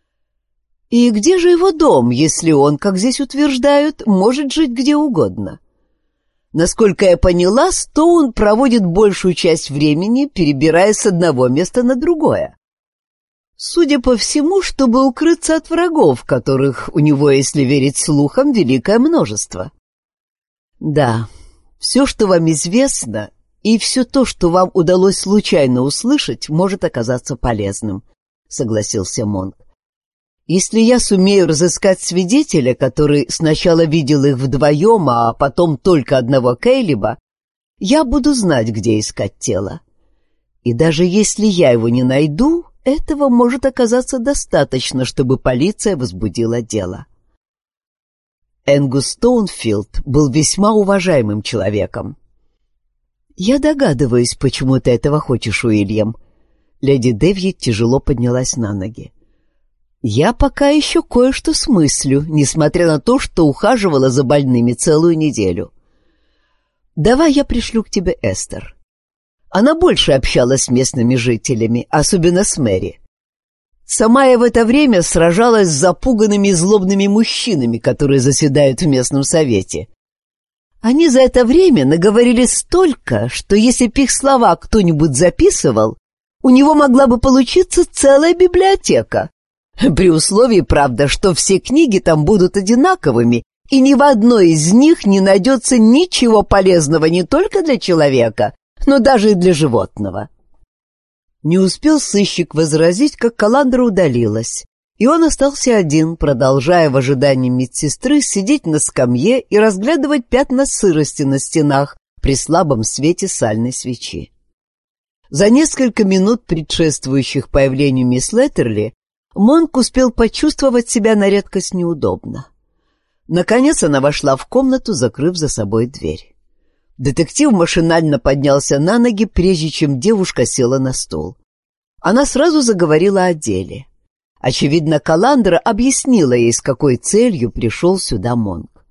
«И где же его дом, если он, как здесь утверждают, может жить где угодно? Насколько я поняла, Стоун проводит большую часть времени, перебираясь с одного места на другое. Судя по всему, чтобы укрыться от врагов, которых у него, если верить слухам, великое множество». «Да, все, что вам известно, и все то, что вам удалось случайно услышать, может оказаться полезным», — согласился Монк. «Если я сумею разыскать свидетеля, который сначала видел их вдвоем, а потом только одного Кэлиба, я буду знать, где искать тело. И даже если я его не найду, этого может оказаться достаточно, чтобы полиция возбудила дело». Энгус Стоунфилд был весьма уважаемым человеком. «Я догадываюсь, почему ты этого хочешь, Уильям». Леди Дэвид тяжело поднялась на ноги. «Я пока еще кое-что смыслю, несмотря на то, что ухаживала за больными целую неделю. Давай я пришлю к тебе Эстер. Она больше общалась с местными жителями, особенно с Мэри. Сама я в это время сражалась с запуганными и злобными мужчинами, которые заседают в местном совете. Они за это время наговорили столько, что если б их слова кто-нибудь записывал, у него могла бы получиться целая библиотека. При условии, правда, что все книги там будут одинаковыми, и ни в одной из них не найдется ничего полезного не только для человека, но даже и для животного». Не успел сыщик возразить, как Каландра удалилась, и он остался один, продолжая в ожидании медсестры сидеть на скамье и разглядывать пятна сырости на стенах при слабом свете сальной свечи. За несколько минут, предшествующих появлению мисс Леттерли, Монк успел почувствовать себя на редкость неудобно. Наконец она вошла в комнату, закрыв за собой дверь. Детектив машинально поднялся на ноги, прежде чем девушка села на стул. Она сразу заговорила о деле. Очевидно, Каландра объяснила ей, с какой целью пришел сюда Монк.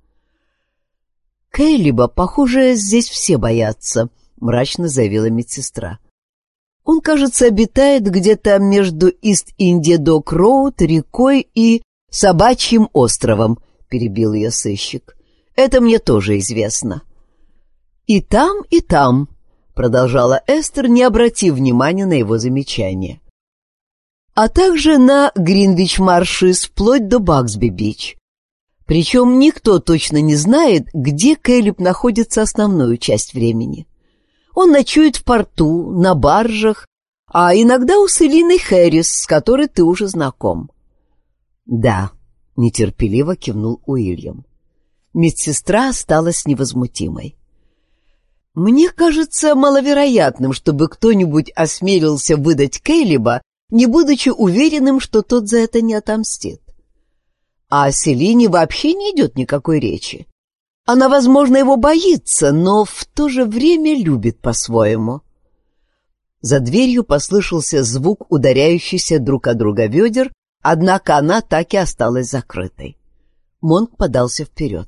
«Кэлиба, похоже, здесь все боятся», — мрачно заявила медсестра. «Он, кажется, обитает где-то между Ист-Индия-Док-Роуд, рекой и Собачьим островом», — перебил ее сыщик. «Это мне тоже известно». И там», продолжала Эстер, не обратив внимания на его замечание. А также на Гринвич-Маршис вплоть до Баксби-Бич. Причем никто точно не знает, где Кэлеб находится основную часть времени. Он ночует в порту, на баржах, а иногда у Селины Хэррис, с которой ты уже знаком. «Да», — нетерпеливо кивнул Уильям. Медсестра осталась невозмутимой. «Мне кажется маловероятным, чтобы кто-нибудь осмелился выдать Кэлеба, не будучи уверенным, что тот за это не отомстит. А о Селине вообще не идет никакой речи. Она, возможно, его боится, но в то же время любит по-своему». За дверью послышался звук ударяющийся друг о друга ведер, однако она так и осталась закрытой. Монк подался вперед.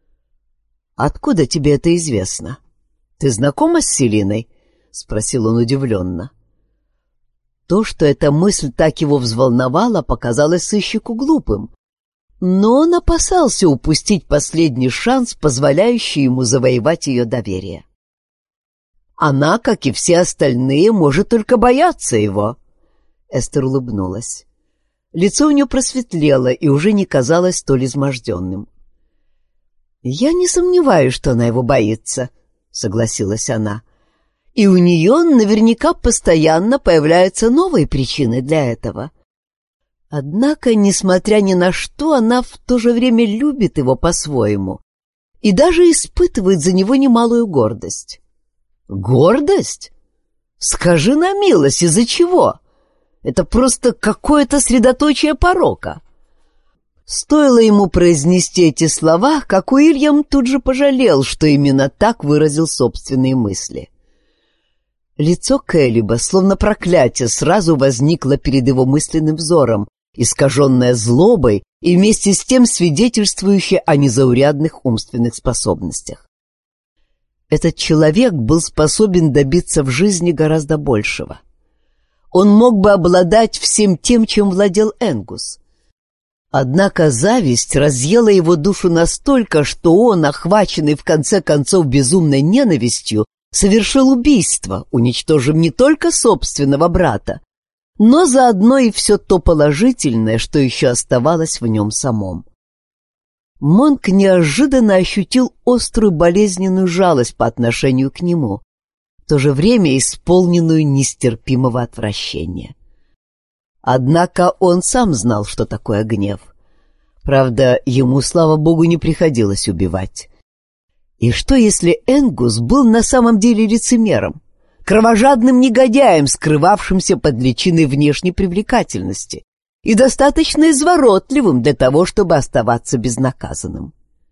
«Откуда тебе это известно? Ты знакома с Селиной?» — спросил он удивленно. То, что эта мысль так его взволновала, показалось сыщику глупым, но он опасался упустить последний шанс, позволяющий ему завоевать ее доверие. Она, как и все остальные, может только бояться его. Эстер улыбнулась. Лицо у нее просветлело и уже не казалось столь изможденным. «Я не сомневаюсь, что она его боится», — согласилась она. «И у нее наверняка постоянно появляются новые причины для этого. Однако, несмотря ни на что, она в то же время любит его по-своему и даже испытывает за него немалую гордость». «Гордость? Скажи на милость, из-за чего? Это просто какое-то средоточие порока». Стоило ему произнести эти слова, как Уильям тут же пожалел, что именно так выразил собственные мысли. Лицо Кэлеба, словно проклятие, сразу возникло перед его мысленным взором, искаженное злобой и вместе с тем свидетельствующее о незаурядных умственных способностях. Этот человек был способен добиться в жизни гораздо большего. Он мог бы обладать всем тем, чем владел Энгус. Однако зависть разъела его душу настолько, что он, охваченный в конце концов безумной ненавистью, совершил убийство, уничтожив не только собственного брата, но заодно и все то положительное, что еще оставалось в нем самом. Монк неожиданно ощутил острую болезненную жалость по отношению к нему, в то же время исполненную нестерпимого отвращения. Однако он сам знал, что такое гнев. Правда, ему, слава богу, не приходилось убивать. И что, если Энгус был на самом деле лицемером, кровожадным негодяем, скрывавшимся под личиной внешней привлекательности, и достаточно изворотливым для того, чтобы оставаться безнаказанным?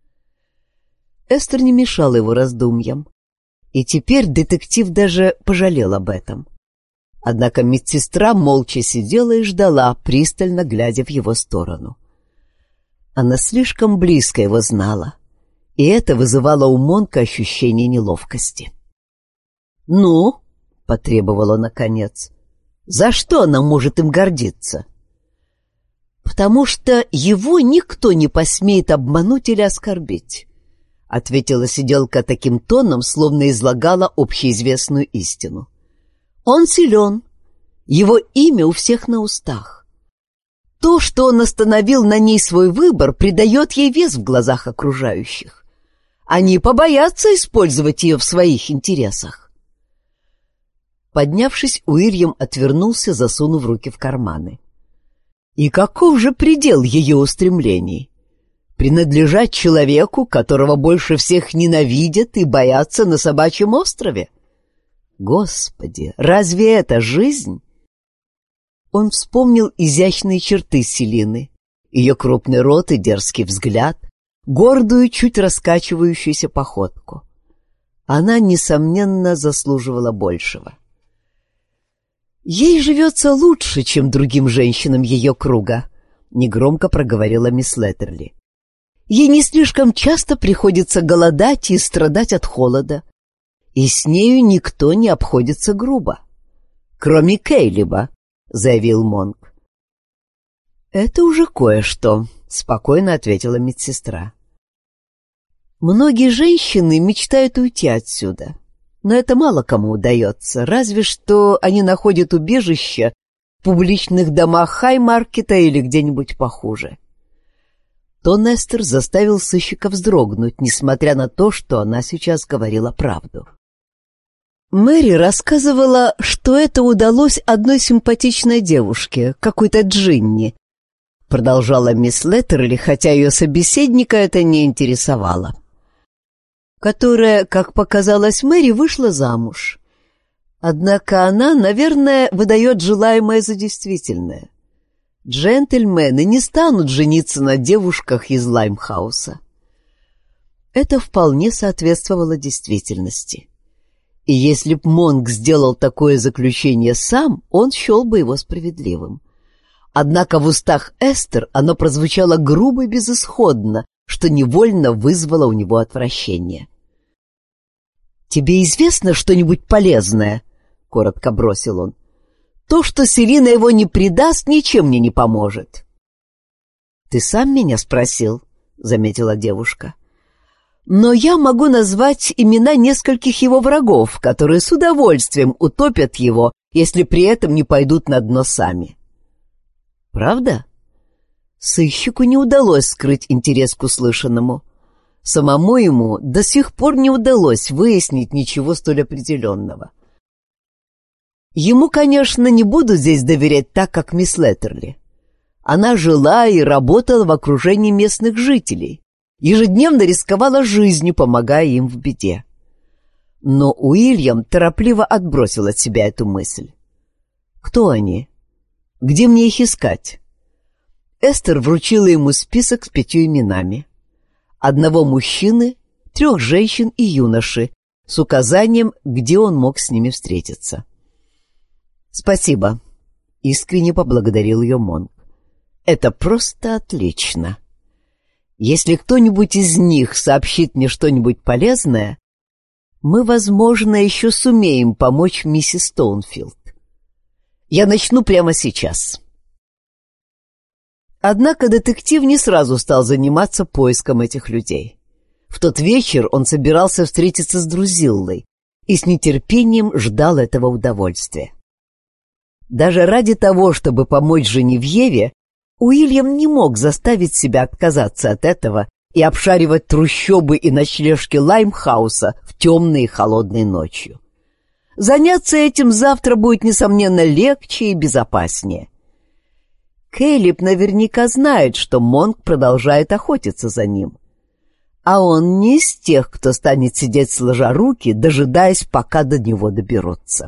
Эстер не мешала его раздумьям, и теперь детектив даже пожалел об этом. Однако медсестра молча сидела и ждала, пристально глядя в его сторону. Она слишком близко его знала, и это вызывало у Монка ощущение неловкости. «Ну?» — потребовала наконец. «За что она может им гордиться?» «Потому что его никто не посмеет обмануть или оскорбить», — ответила сиделка таким тоном, словно излагала общеизвестную истину. «Он силен, его имя у всех на устах. То, что он остановил на ней свой выбор, придает ей вес в глазах окружающих. Они побоятся использовать ее в своих интересах». Поднявшись, Уильям отвернулся, засунув руки в карманы. И каков же предел ее устремлений? Принадлежать человеку, которого больше всех ненавидят и боятся на собачьем острове? Господи, разве это жизнь? Он вспомнил изящные черты Селины, ее крупный рот и дерзкий взгляд, гордую, чуть раскачивающуюся походку. Она, несомненно, заслуживала большего. «Ей живется лучше, чем другим женщинам ее круга», — негромко проговорила мисс Леттерли. «Ей не слишком часто приходится голодать и страдать от холода, и с нею никто не обходится грубо. Кроме Кэлеба», — заявил Монк. «Это уже кое-что», — спокойно ответила медсестра. «Многие женщины мечтают уйти отсюда. Но это мало кому удается, разве что они находят убежище в публичных домах Хай-маркета или где-нибудь похуже. Тон Эстер заставил сыщика вздрогнуть, несмотря на то, что она сейчас говорила правду. Мэри рассказывала, что это удалось одной симпатичной девушке, какой-то Джинни, продолжала мисс Леттерли, хотя ее собеседника это не интересовало, которая, как показалось Мэри, вышла замуж. Однако она, наверное, выдает желаемое за действительное. Джентльмены не станут жениться на девушках из Лаймхауса. Это вполне соответствовало действительности. И если б Монк сделал такое заключение сам, он счел бы его справедливым. Однако в устах Эстер оно прозвучало грубо и безысходно, что невольно вызвало у него отвращение. «Тебе известно что-нибудь полезное?» — коротко бросил он. «То, что Селина его не предаст, ничем мне не поможет». «Ты сам меня спросил», — заметила девушка. «Но я могу назвать имена нескольких его врагов, которые с удовольствием утопят его, если при этом не пойдут на дно сами». «Правда?» Сыщику не удалось скрыть интерес к услышанному. Самому ему до сих пор не удалось выяснить ничего столь определенного. Ему, конечно, не буду здесь доверять так, как мисс Леттерли. Она жила и работала в окружении местных жителей, ежедневно рисковала жизнью, помогая им в беде. Но Уильям торопливо отбросил от себя эту мысль. «Кто они? Где мне их искать?» Эстер вручила ему список с 5 именами. Одного мужчины, 3 женщин и юноши, с указанием, где он мог с ними встретиться. «Спасибо», — искренне поблагодарил ее Монк. «Это просто отлично. Если кто-нибудь из них сообщит мне что-нибудь полезное, мы, возможно, еще сумеем помочь миссис Стоунфилд. Я начну прямо сейчас». Однако детектив не сразу стал заниматься поиском этих людей. В тот вечер он собирался встретиться с Друзиллой и с нетерпением ждал этого удовольствия. Даже ради того, чтобы помочь Женевьеве, Уильям не мог заставить себя отказаться от этого и обшаривать трущобы и ночлежки Лаймхауса в темные холодные ночью. Заняться этим завтра будет, несомненно, легче и безопаснее. Кэлиб наверняка знает, что Монк продолжает охотиться за ним. А он не из тех, кто станет сидеть сложа руки, дожидаясь, пока до него доберутся.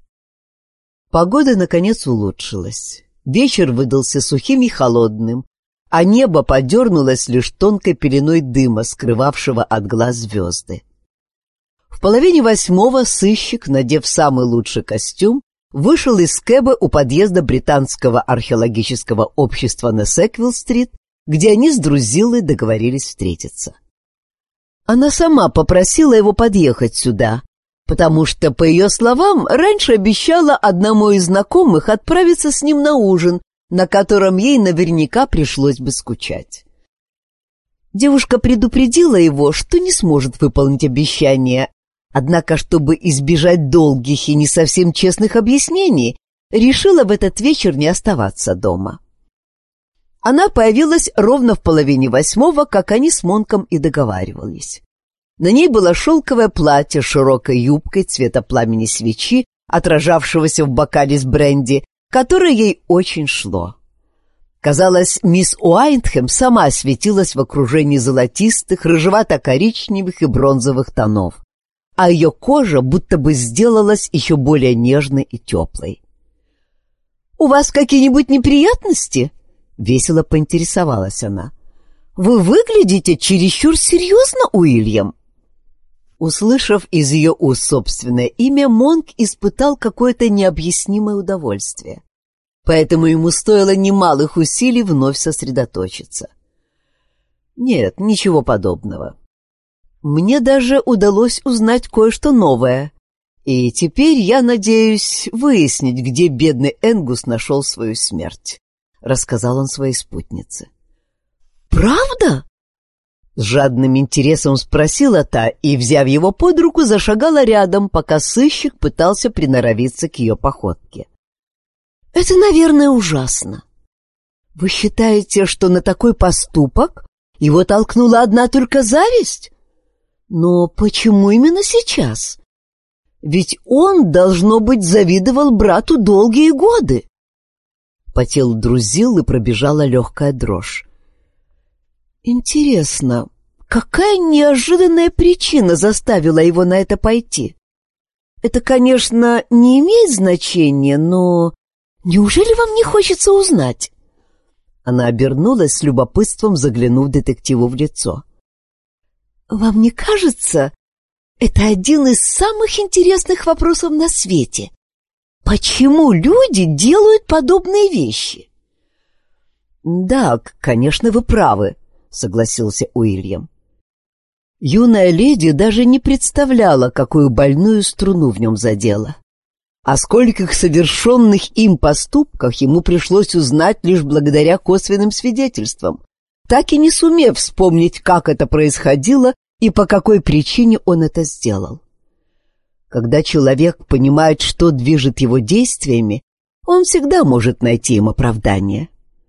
Погода, наконец, улучшилась. Вечер выдался сухим и холодным, а небо подернулось лишь тонкой пеленой дыма, скрывавшего от глаз звезды. В 7:30 сыщик, надев самый лучший костюм, вышел из кэба у подъезда британского археологического общества на Секвилл-стрит, где они с Друзиллой договорились встретиться. Она сама попросила его подъехать сюда, потому что, по ее словам, раньше обещала одному из знакомых отправиться с ним на ужин, на котором ей наверняка пришлось бы скучать. Девушка предупредила его, что не сможет выполнить обещание. Однако, чтобы избежать долгих и не совсем честных объяснений, решила в этот вечер не оставаться дома. Она появилась ровно в 7:30, как они с Монком и договаривались. На ней было шелковое платье с широкой юбкой цвета пламени свечи, отражавшегося в бокале с бренди, которое ей очень шло. Казалось, мисс Уайтхэм сама светилась в окружении золотистых, рыжевато-коричневых и бронзовых тонов, а ее кожа будто бы сделалась еще более нежной и теплой. «У вас какие-нибудь неприятности?» — весело поинтересовалась она. «Вы выглядите чересчур серьезно, Уильям». Услышав из ее уст собственное имя, Монк испытал какое-то необъяснимое удовольствие. Поэтому ему стоило немалых усилий вновь сосредоточиться. «Нет, ничего подобного. Мне даже удалось узнать кое-что новое, и теперь я надеюсь выяснить, где бедный Энгус нашел свою смерть», — рассказал он своей спутнице. «Правда? С жадным интересом спросила та и, взяв его под руку, зашагала рядом, пока сыщик пытался приноровиться к ее походке. «Это, наверное, ужасно. Вы считаете, что на такой поступок его толкнула одна только зависть? Но почему именно сейчас? Ведь он, должно быть, завидовал брату долгие годы». По телу Друзиллы пробежала легкая дрожь. Интересно, какая неожиданная причина заставила его на это пойти? Это, конечно, не имеет значения, но неужели вам не хочется узнать? Она обернулась с любопытством, заглянув детективу в лицо. Вам не кажется, это один из самых интересных вопросов на свете? Почему люди делают подобные вещи? Да, конечно, вы правы, согласился Уильям. Юная леди даже не представляла, какую больную струну в нем задела. О скольких совершенных им поступках ему пришлось узнать лишь благодаря косвенным свидетельствам, так и не сумев вспомнить, как это происходило и по какой причине он это сделал. Когда человек понимает, что движет его действиями, он всегда может найти им оправдание.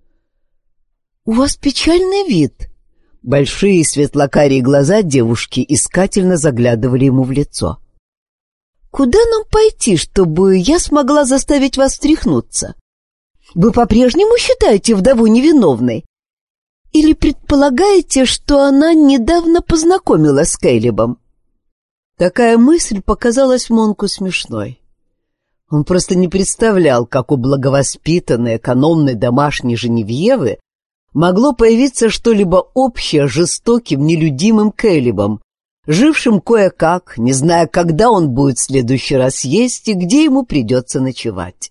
«У вас печальный вид». Большие светлокарие глаза девушки искательно заглядывали ему в лицо. «Куда нам пойти, чтобы я смогла заставить вас встряхнуться? Вы по-прежнему считаете вдову невиновной? Или предполагаете, что она недавно познакомилась с Кэлебом?» Такая мысль показалась Монку смешной. Он просто не представлял, как у благовоспитанной, экономной домашней Женевьевы могло появиться что-либо общее с жестоким, нелюдимым Кэлебом, жившим кое-как, не зная, когда он будет в следующий раз есть и где ему придется ночевать.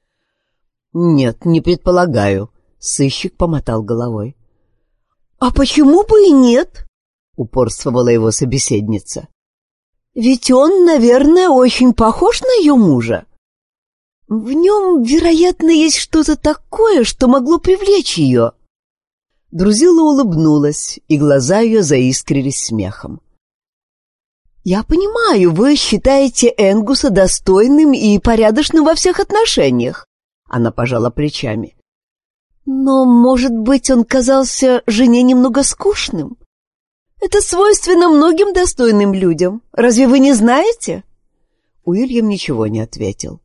«Нет, не предполагаю», — сыщик помотал головой. «А почему бы и нет?» — упорствовала его собеседница. «Ведь он, наверное, очень похож на ее мужа. В нем, вероятно, есть что-то такое, что могло привлечь ее». Друзилла улыбнулась, и глаза ее заискрились смехом. «Я понимаю, вы считаете Энгуса достойным и порядочным во всех отношениях», — она пожала плечами. «Но, может быть, он казался жене немного скучным? Это свойственно многим достойным людям. Разве вы не знаете?» Уильям ничего не ответил.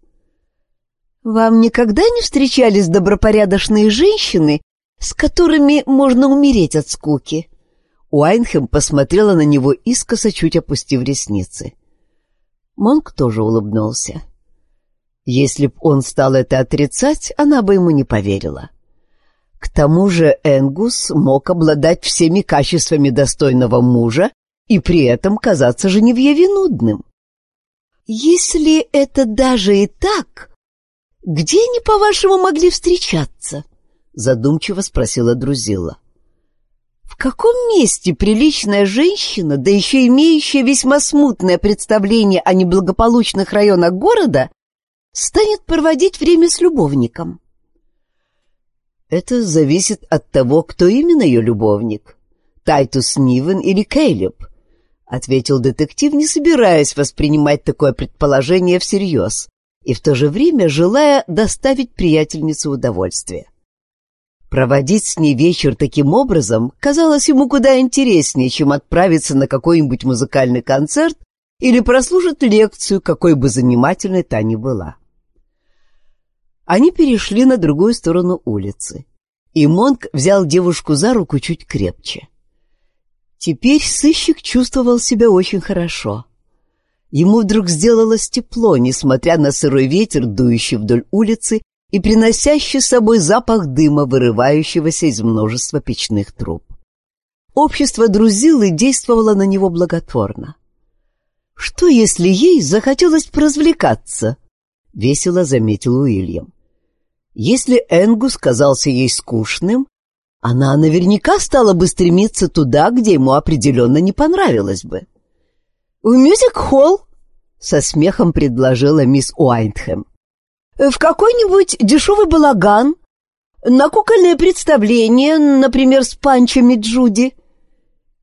«Вам никогда не встречались добропорядочные женщины, с которыми можно умереть от скуки?» Уайнхэм посмотрела на него искоса, чуть опустив ресницы. Монк тоже улыбнулся. Если б он стал это отрицать, она бы ему не поверила. К тому же Энгус мог обладать всеми качествами достойного мужа и при этом казаться Женевьеве нудным. «Если это даже и так, где они, по-вашему, могли встречаться?» — задумчиво спросила Друзилла. «В каком месте приличная женщина, да еще имеющая весьма смутное представление о неблагополучных районах города, станет проводить время с любовником?» «Это зависит от того, кто именно ее любовник, Тайтус Нивен или Кэлеб», — ответил детектив, не собираясь воспринимать такое предположение всерьез и в то же время желая доставить приятельнице удовольствие. Проводить с ней вечер таким образом казалось ему куда интереснее, чем отправиться на какой-нибудь музыкальный концерт или прослушать лекцию, какой бы занимательной та ни была. Они перешли на другую сторону улицы, и Монк взял девушку за руку чуть крепче. Теперь сыщик чувствовал себя очень хорошо. Ему вдруг сделалось тепло, несмотря на сырой ветер, дующий вдоль улицы и приносящий с собой запах дыма, вырывающегося из множества печных труб. Общество Друзиллы действовало на него благотворно. «Что, если ей захотелось поразвлекаться?» — весело заметил Уильям. «Если Энгус казался ей скучным, она наверняка стала бы стремиться туда, где ему определенно не понравилось бы». «В мюзик-холл», — со смехом предложила мисс Уайнхэм. «В какой-нибудь дешевый балаган, на кукольное представление, например, с Панчем и Джуди.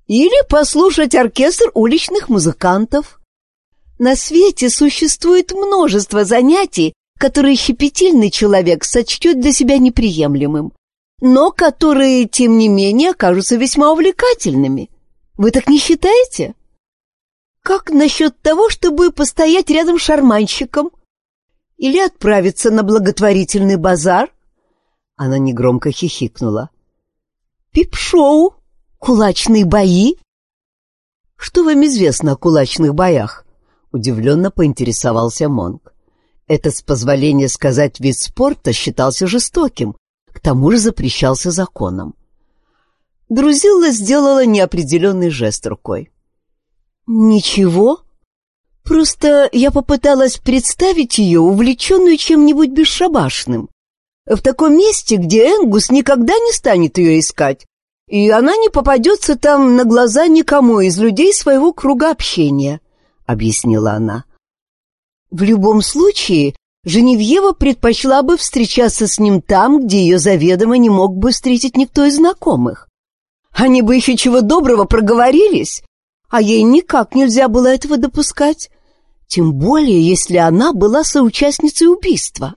Или послушать оркестр уличных музыкантов. На свете существует множество занятий, которые щепетильный человек сочтет для себя неприемлемым, но которые, тем не менее, окажутся весьма увлекательными. Вы так не считаете? Как насчет того, чтобы постоять рядом с шарманщиком? Или отправиться на благотворительный базар? Она негромко хихикнула. Пип-шоу, кулачные бои. Что вам известно о кулачных боях? Удивленно поинтересовался Монк. Этот, с позволения сказать, вид спорта считался жестоким, к тому же запрещался законом. Друзилла сделала неопределенный жест рукой. «Ничего. Просто я попыталась представить ее, увлеченную чем-нибудь бесшабашным. В таком месте, где Энгус никогда не станет ее искать, и она не попадется там на глаза никому из людей своего круга общения», — объяснила она. «В любом случае, Женевьева предпочла бы встречаться с ним там, где ее заведомо не мог бы встретить никто из знакомых. Они бы еще чего доброго проговорились, а ей никак нельзя было этого допускать, тем более, если она была соучастницей убийства».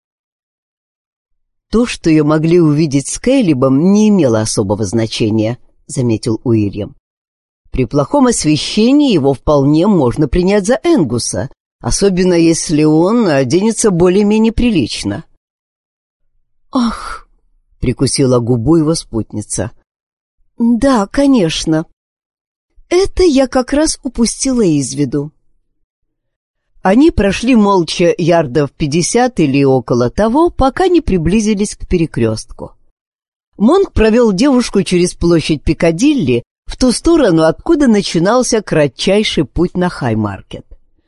«То, что ее могли увидеть с Кэлебом, не имело особого значения», — заметил Уильям. «При плохом освещении его вполне можно принять за Энгуса, особенно если он оденется более-менее прилично». «Ах!» — прикусила губу его спутница. «Да, конечно. Это я как раз упустила из виду». Они прошли молча ярдов 50 или около того, пока не приблизились к перекрестку. Монк провел девушку через площадь Пикадилли в ту сторону, откуда начинался кратчайший путь на Хай-маркет.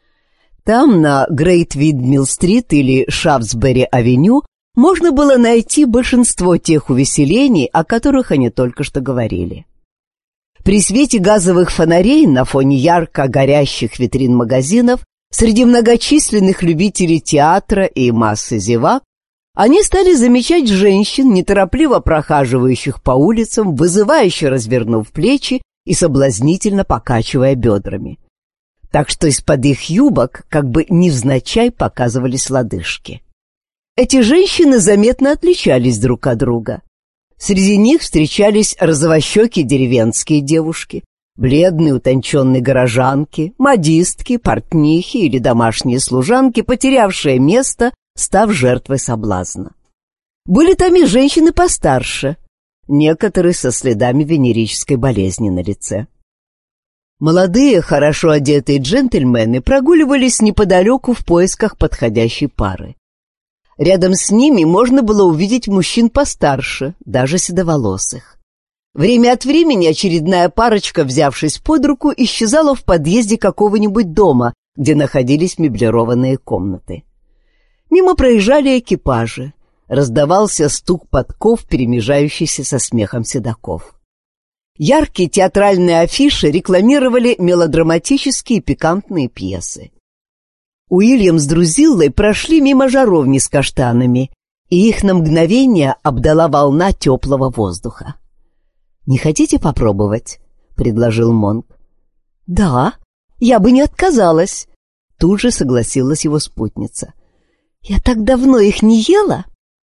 Там, на Грейт-Видмилл-стрит или Шафтсбери-авеню, можно было найти большинство тех увеселений, о которых они только что говорили. При свете газовых фонарей на фоне ярко горящих витрин магазинов, среди многочисленных любителей театра и массы зевак, они стали замечать женщин, неторопливо прохаживающих по улицам, вызывающе развернув плечи и соблазнительно покачивая бедрами. Так что из-под их юбок как бы невзначай показывались лодыжки. Эти женщины заметно отличались друг от друга. Среди них встречались розовощекие деревенские девушки, бледные утонченные горожанки, модистки, портнихи или домашние служанки, потерявшие место, став жертвой соблазна. Были там и женщины постарше, некоторые со следами венерической болезни на лице. Молодые, хорошо одетые джентльмены прогуливались неподалеку в поисках подходящей пары. Рядом с ними можно было увидеть мужчин постарше, даже седоволосых. Время от времени очередная парочка, взявшись под руку, исчезала в подъезде какого-нибудь дома, где находились меблированные комнаты. Мимо проезжали экипажи. Раздавался стук подков, перемежающийся со смехом седаков. Яркие театральные афиши рекламировали мелодраматические и пикантные пьесы. Уильям с Друзиллой прошли мимо жаровни с каштанами, и их на мгновение обдала волна теплого воздуха. «Не хотите попробовать?» — предложил Монк. «Да, я бы не отказалась», — тут же согласилась его спутница. «Я так давно их не ела».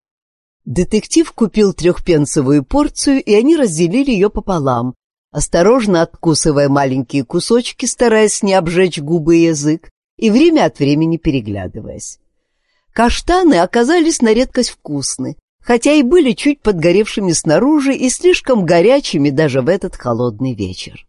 Детектив купил 3-пенсовую порцию, и они разделили ее пополам, осторожно откусывая маленькие кусочки, стараясь не обжечь губы и язык, и время от времени переглядываясь. Каштаны оказались на редкость вкусны, хотя и были чуть подгоревшими снаружи и слишком горячими даже в этот холодный вечер.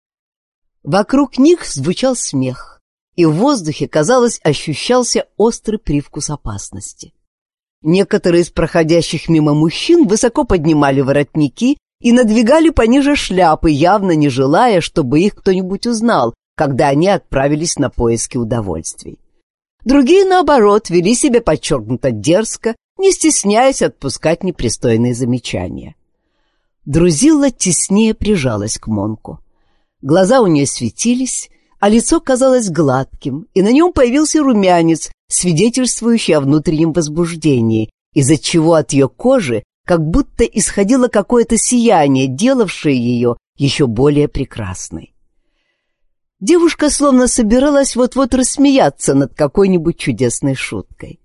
Вокруг них звучал смех, и в воздухе, казалось, ощущался острый привкус опасности. Некоторые из проходящих мимо мужчин высоко поднимали воротники и надвигали пониже шляпы, явно не желая, чтобы их кто-нибудь узнал, когда они отправились на поиски удовольствий. Другие, наоборот, вели себя подчеркнуто дерзко, не стесняясь отпускать непристойные замечания. Друзилла теснее прижалась к Монку. Глаза у нее светились, а лицо казалось гладким, и на нем появился румянец, свидетельствующий о внутреннем возбуждении, из-за чего от ее кожи как будто исходило какое-то сияние, делавшее ее еще более прекрасной. Девушка словно собиралась вот-вот рассмеяться над какой-нибудь чудесной шуткой.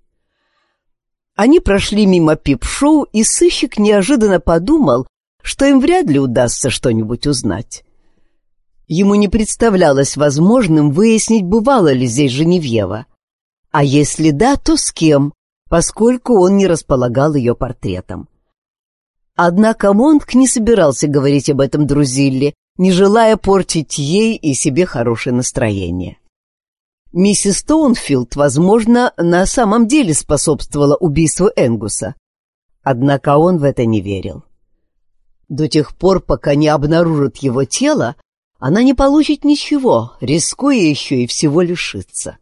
Они прошли мимо пип-шоу, и сыщик неожиданно подумал, что им вряд ли удастся что-нибудь узнать. Ему не представлялось возможным выяснить, бывала ли здесь Женевьева. А если да, то с кем, поскольку он не располагал ее портретом. Однако Монк не собирался говорить об этом Друзилле, не желая портить ей и себе хорошее настроение. Миссис Стоунфилд, возможно, на самом деле способствовала убийству Энгуса. Однако он в это не верил. До тех пор, пока не обнаружат его тело, она не получит ничего, рискуя еще и всего лишиться.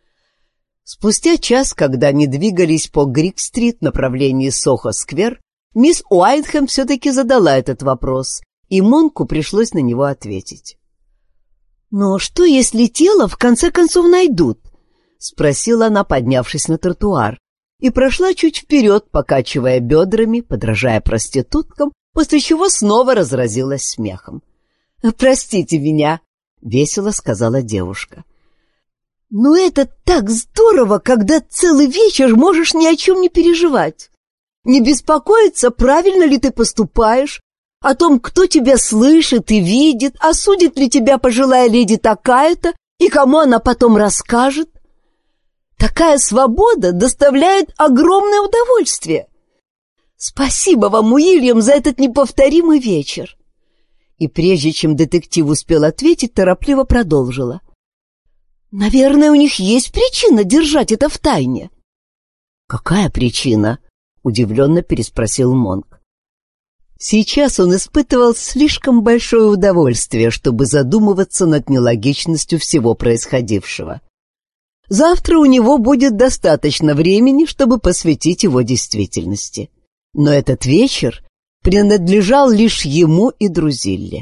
Спустя час, когда они двигались по Грик-стрит в направлении Сохо-сквер, мисс Уайтхэм все-таки задала этот вопрос, и Монку пришлось на него ответить. «Но что, если тело в конце концов найдут?» — спросила она, поднявшись на тротуар, и прошла чуть вперед, покачивая бедрами, подражая проституткам, после чего снова разразилась смехом. «Простите меня», — весело сказала девушка. «Но это так здорово, когда целый вечер можешь ни о чем не переживать, не беспокоиться, правильно ли ты поступаешь, о том, кто тебя слышит и видит, осудит ли тебя пожилая леди такая-то и кому она потом расскажет. Такая свобода доставляет огромное удовольствие. Спасибо вам, Уильям, за этот неповторимый вечер». И прежде чем детектив успел ответить, торопливо продолжила. «Наверное, у них есть причина держать это в тайне». «Какая причина?» — удивленно переспросил Монк. Сейчас он испытывал слишком большое удовольствие, чтобы задумываться над нелогичностью всего происходившего. Завтра у него будет достаточно времени, чтобы посвятить его действительности. Но этот вечер принадлежал лишь ему и Друзилле.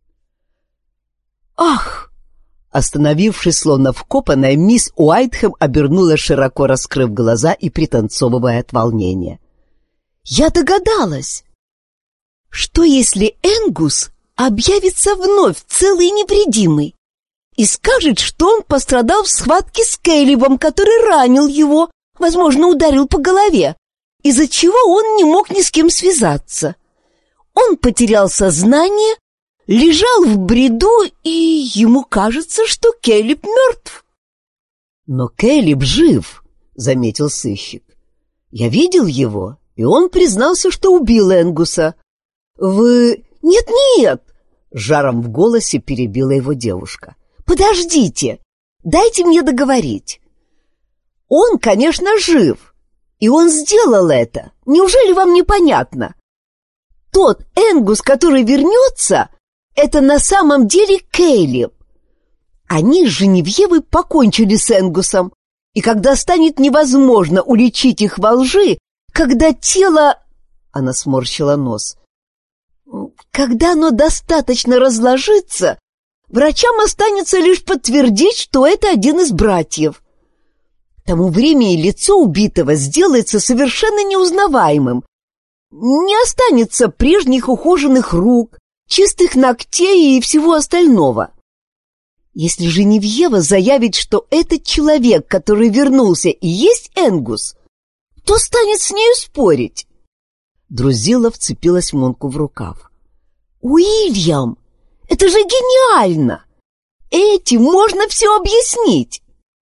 «Ах!» Остановившись, словно вкопанная, мисс Уайтхэм обернулась, широко раскрыв глаза и пританцовывая от волнения. «Я догадалась! Что если Энгус объявится вновь целый и невредимый и скажет, что он пострадал в схватке с Кейлибом, который ранил его, возможно, ударил по голове, из-за чего он не мог ни с кем связаться? Он потерял сознание, лежал в бреду, и ему кажется, что Кейлиб мертв». «Но Кейлиб жив», — заметил сыщик. «Я видел его, и он признался, что убил Энгуса». «Вы...» «Нет-нет!» — жаром в голосе перебила его девушка. «Подождите! Дайте мне договорить. Он, конечно, жив, и он сделал это. Неужели вам непонятно? Тот Энгус, который вернется, это на самом деле Кейлиб. Они с Женевьевой покончили с Энгусом, и когда станет невозможно уличить их во лжи, когда тело...» Она сморщила нос. «Когда оно достаточно разложится, врачам останется лишь подтвердить, что это один из братьев. К тому времени лицо убитого сделается совершенно неузнаваемым. Не останется прежних ухоженных рук, чистых ногтей и всего остального. Если Женевьева заявит, что этот человек, который вернулся, и есть Энгус, то станет с нею спорить». Друзилла вцепилась Монку в рукав. «Уильям, это же гениально! Этим можно все объяснить!»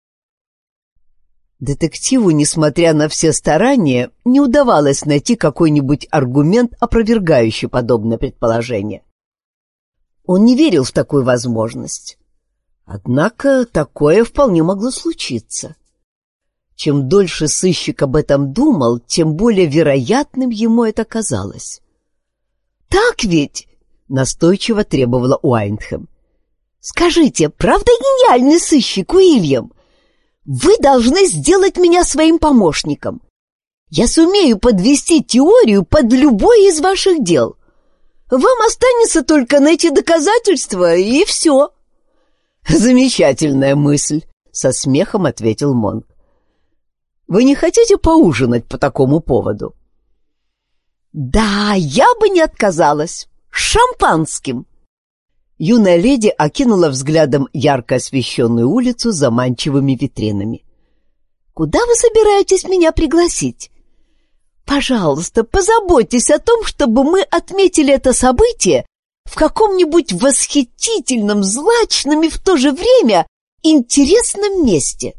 Детективу, несмотря на все старания, не удавалось найти какой-нибудь аргумент, опровергающий подобное предположение. Он не верил в такую возможность. Однако такое вполне могло случиться. Чем дольше сыщик об этом думал, тем более вероятным ему это казалось. «Так ведь?» — настойчиво требовала Уайтхэм. «Скажите, правда гениальный сыщик, Уильям? Вы должны сделать меня своим помощником. Я сумею подвести теорию под любое из ваших дел. Вам останется только найти доказательства, и все». «Замечательная мысль», — со смехом ответил Монк. «Вы не хотите поужинать по такому поводу?» «Да, я бы не отказалась. С шампанским». Юная леди окинула взглядом ярко освещенную улицу с заманчивыми витринами. «Куда вы собираетесь меня пригласить? Пожалуйста, позаботьтесь о том, чтобы мы отметили это событие в каком-нибудь восхитительном, злачном и в то же время интересном месте.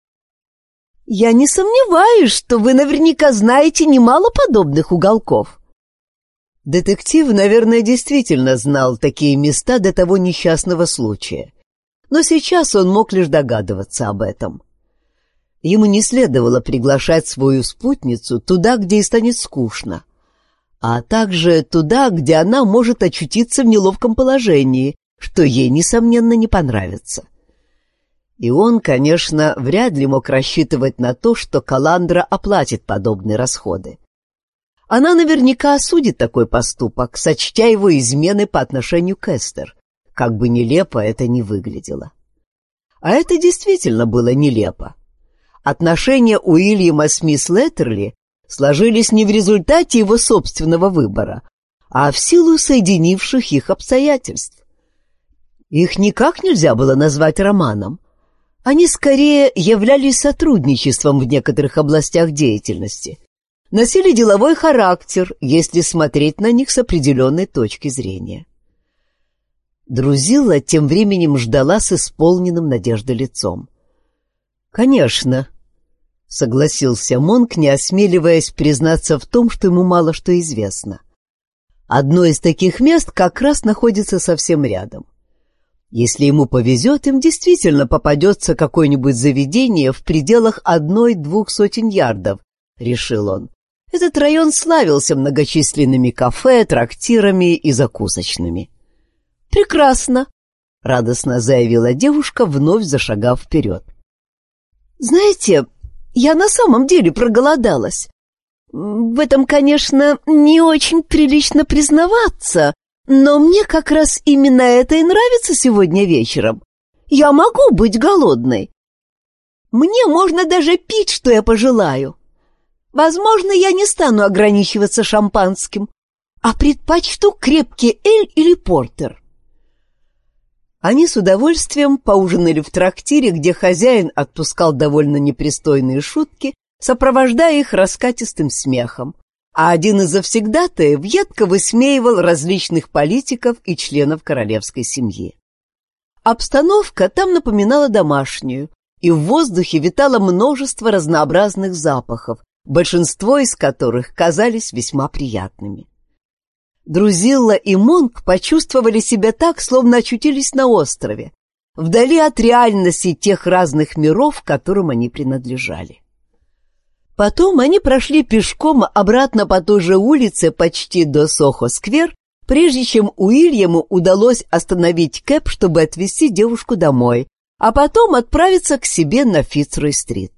Я не сомневаюсь, что вы наверняка знаете немало подобных уголков». Детектив, наверное, действительно знал такие места до того несчастного случая, но сейчас он мог лишь догадываться об этом. Ему не следовало приглашать свою спутницу туда, где ей станет скучно, а также туда, где она может очутиться в неловком положении, что ей, несомненно, не понравится. И он, конечно, вряд ли мог рассчитывать на то, что Каландра оплатит подобные расходы. Она наверняка осудит такой поступок, сочтя его изменой по отношению к Эстер, как бы нелепо это ни выглядело. А это действительно было нелепо. Отношения Уильяма с мисс Леттерли сложились не в результате его собственного выбора, а в силу соединивших их обстоятельств. Их никак нельзя было назвать романом. Они скорее являлись сотрудничеством в некоторых областях деятельности, носили деловой характер, если смотреть на них с определенной точки зрения. Друзилла тем временем ждала с исполненным надеждой лицом. «Конечно», — согласился Монк, не осмеливаясь признаться в том, что ему мало что известно. «Одно из таких мест как раз находится совсем рядом. Если ему повезет, им действительно попадется какое-нибудь заведение в пределах 1-2 сотен ярдов», — решил он. Этот район славился многочисленными кафе, трактирами и закусочными. «Прекрасно», — радостно заявила девушка, вновь зашагав вперед. «Знаете, я на самом деле проголодалась. В этом, конечно, не очень прилично признаваться, но мне как раз именно это и нравится сегодня вечером. Я могу быть голодной. Мне можно даже пить, что я пожелаю. Возможно, я не стану ограничиваться шампанским, а предпочту крепкий эль или портер». Они с удовольствием поужинали в трактире, где хозяин отпускал довольно непристойные шутки, сопровождая их раскатистым смехом, а один из завсегдатаев едко высмеивал различных политиков и членов королевской семьи. Обстановка там напоминала домашнюю, и в воздухе витало множество разнообразных запахов, большинство из которых казались весьма приятными. Друзилла и Монк почувствовали себя так, словно очутились на острове, вдали от реальности тех разных миров, которым они принадлежали. Потом они прошли пешком обратно по той же улице почти до Сохо-сквер, прежде чем Уильяму удалось остановить кэб, чтобы отвезти девушку домой, а потом отправиться к себе на Фицрой-стрит.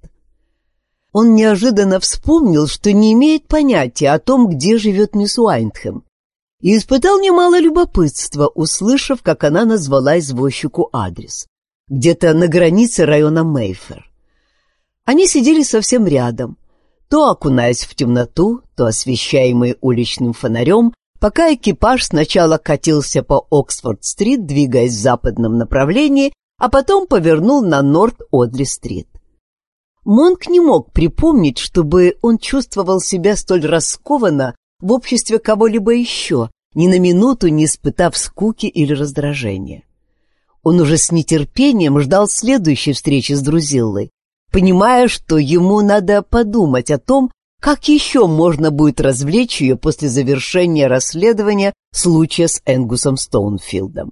Он неожиданно вспомнил, что не имеет понятия о том, где живет мисс Уайндхэм, и испытал немало любопытства, услышав, как она назвала извозчику адрес. Где-то на границе района Мейфэр. Они сидели совсем рядом, то окунаясь в темноту, то освещаемые уличным фонарем, пока экипаж сначала катился по Оксфорд-стрит, двигаясь в западном направлении, а потом повернул на Норт-Одли-стрит. Монк не мог припомнить, чтобы он чувствовал себя столь раскованно в обществе кого-либо еще, ни на минуту не испытав скуки или раздражения. Он уже с нетерпением ждал следующей встречи с Друзиллой, понимая, что ему надо подумать о том, как еще можно будет развлечь ее после завершения расследования случая с Энгусом Стоунфилдом.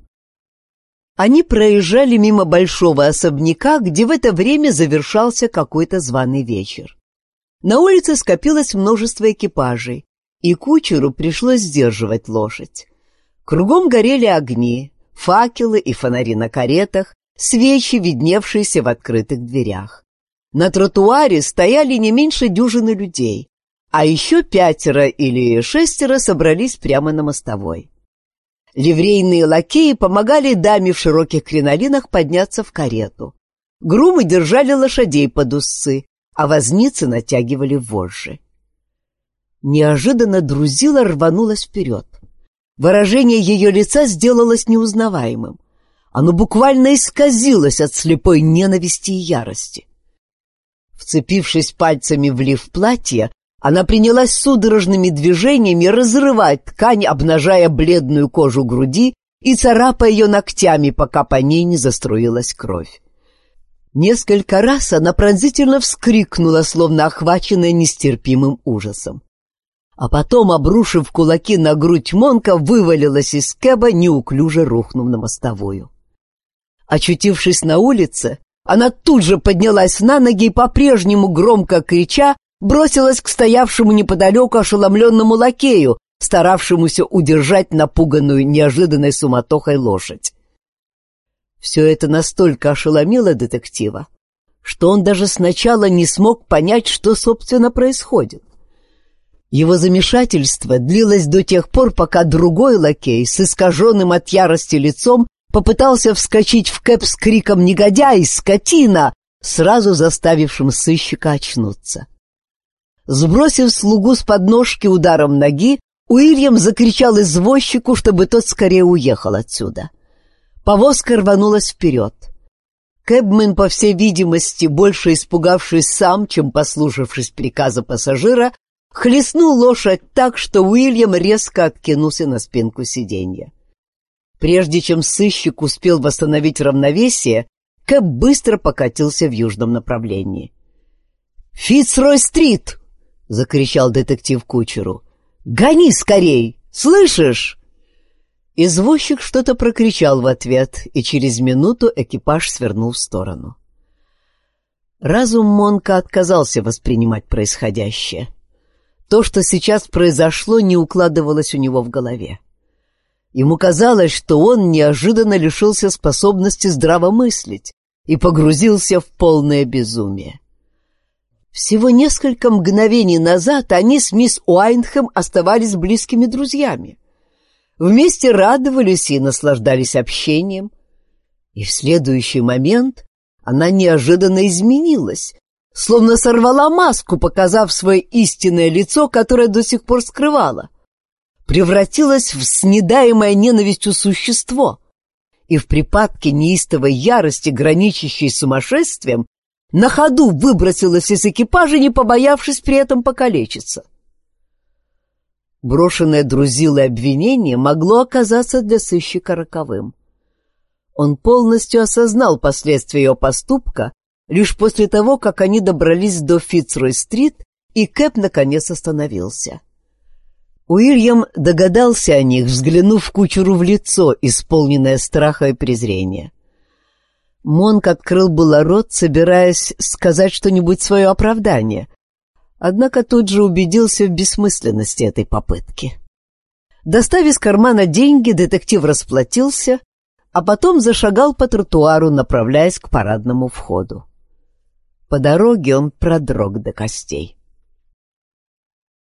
Они проезжали мимо большого особняка, где в это время завершался какой-то званый вечер. На улице скопилось множество экипажей, и кучеру пришлось сдерживать лошадь. Кругом горели огни, факелы и фонари на каретах, свечи, видневшиеся в открытых дверях. На тротуаре стояли не меньше дюжины людей, а еще 5 или 6 собрались прямо на мостовой. Ливрейные лакеи помогали даме в широких кринолинах подняться в карету. Грумы держали лошадей под узцы, а возницы натягивали вожжи. Неожиданно Друзилла рванулась вперед. Выражение ее лица сделалось неузнаваемым. Оно буквально исказилось от слепой ненависти и ярости. Вцепившись пальцами в лиф платья, она принялась судорожными движениями разрывать ткань, обнажая бледную кожу груди и царапая ее ногтями, пока по ней не заструилась кровь. Несколько раз она пронзительно вскрикнула, словно охваченная нестерпимым ужасом. А потом, обрушив кулаки на грудь Монка, вывалилась из кэба, неуклюже рухнув на мостовую. Очутившись на улице, она тут же поднялась на ноги и, по-прежнему громко крича, бросилась к стоявшему неподалеку ошеломленному лакею, старавшемуся удержать напуганную неожиданной суматохой лошадь. Все это настолько ошеломило детектива, что он даже сначала не смог понять, что, собственно, происходит. Его замешательство длилось до тех пор, пока другой лакей с искаженным от ярости лицом попытался вскочить в кэб с криком «Негодяй! Скотина!», сразу заставившим сыщика очнуться. Сбросив слугу с подножки ударом ноги, Уильям закричал извозчику, чтобы тот скорее уехал отсюда. Повозка рванулась вперед. Кэбмен, по всей видимости, больше испугавшись сам, чем послушавшись приказа пассажира, хлестнул лошадь так, что Уильям резко откинулся на спинку сиденья. Прежде чем сыщик успел восстановить равновесие, кэб быстро покатился в южном направлении. «Фицрой-стрит!» — закричал детектив кучеру. «Гони скорей! Слышишь?» Извозчик что-то прокричал в ответ, и через минуту экипаж свернул в сторону. Разум Монка отказался воспринимать происходящее. То, что сейчас произошло, не укладывалось у него в голове. Ему казалось, что он неожиданно лишился способности здраво мыслить и погрузился в полное безумие. Всего несколько мгновений назад они с мисс Уайндхэм оставались близкими друзьями. Вместе радовались и наслаждались общением. И в следующий момент она неожиданно изменилась, словно сорвала маску, показав свое истинное лицо, которое до сих пор скрывала. Превратилась в снедаемое ненавистью существо и в припадке неистовой ярости, граничащей с сумасшествием, на ходу выбросилась из экипажа, не побоявшись при этом покалечиться. Брошенное Друзилой обвинение могло оказаться для сыщика роковым. Он полностью осознал последствия ее поступка лишь после того, как они добрались до Фицрой-стрит, и кэб наконец остановился. Уильям догадался о них, взглянув кучеру в лицо, исполненное страха и презрения. Монк открыл было рот, собираясь сказать что-нибудь в свое оправдание, однако тут же убедился в бессмысленности этой попытки. Достав из кармана деньги, детектив расплатился, а потом зашагал по тротуару, направляясь к парадному входу. По дороге он продрог до костей.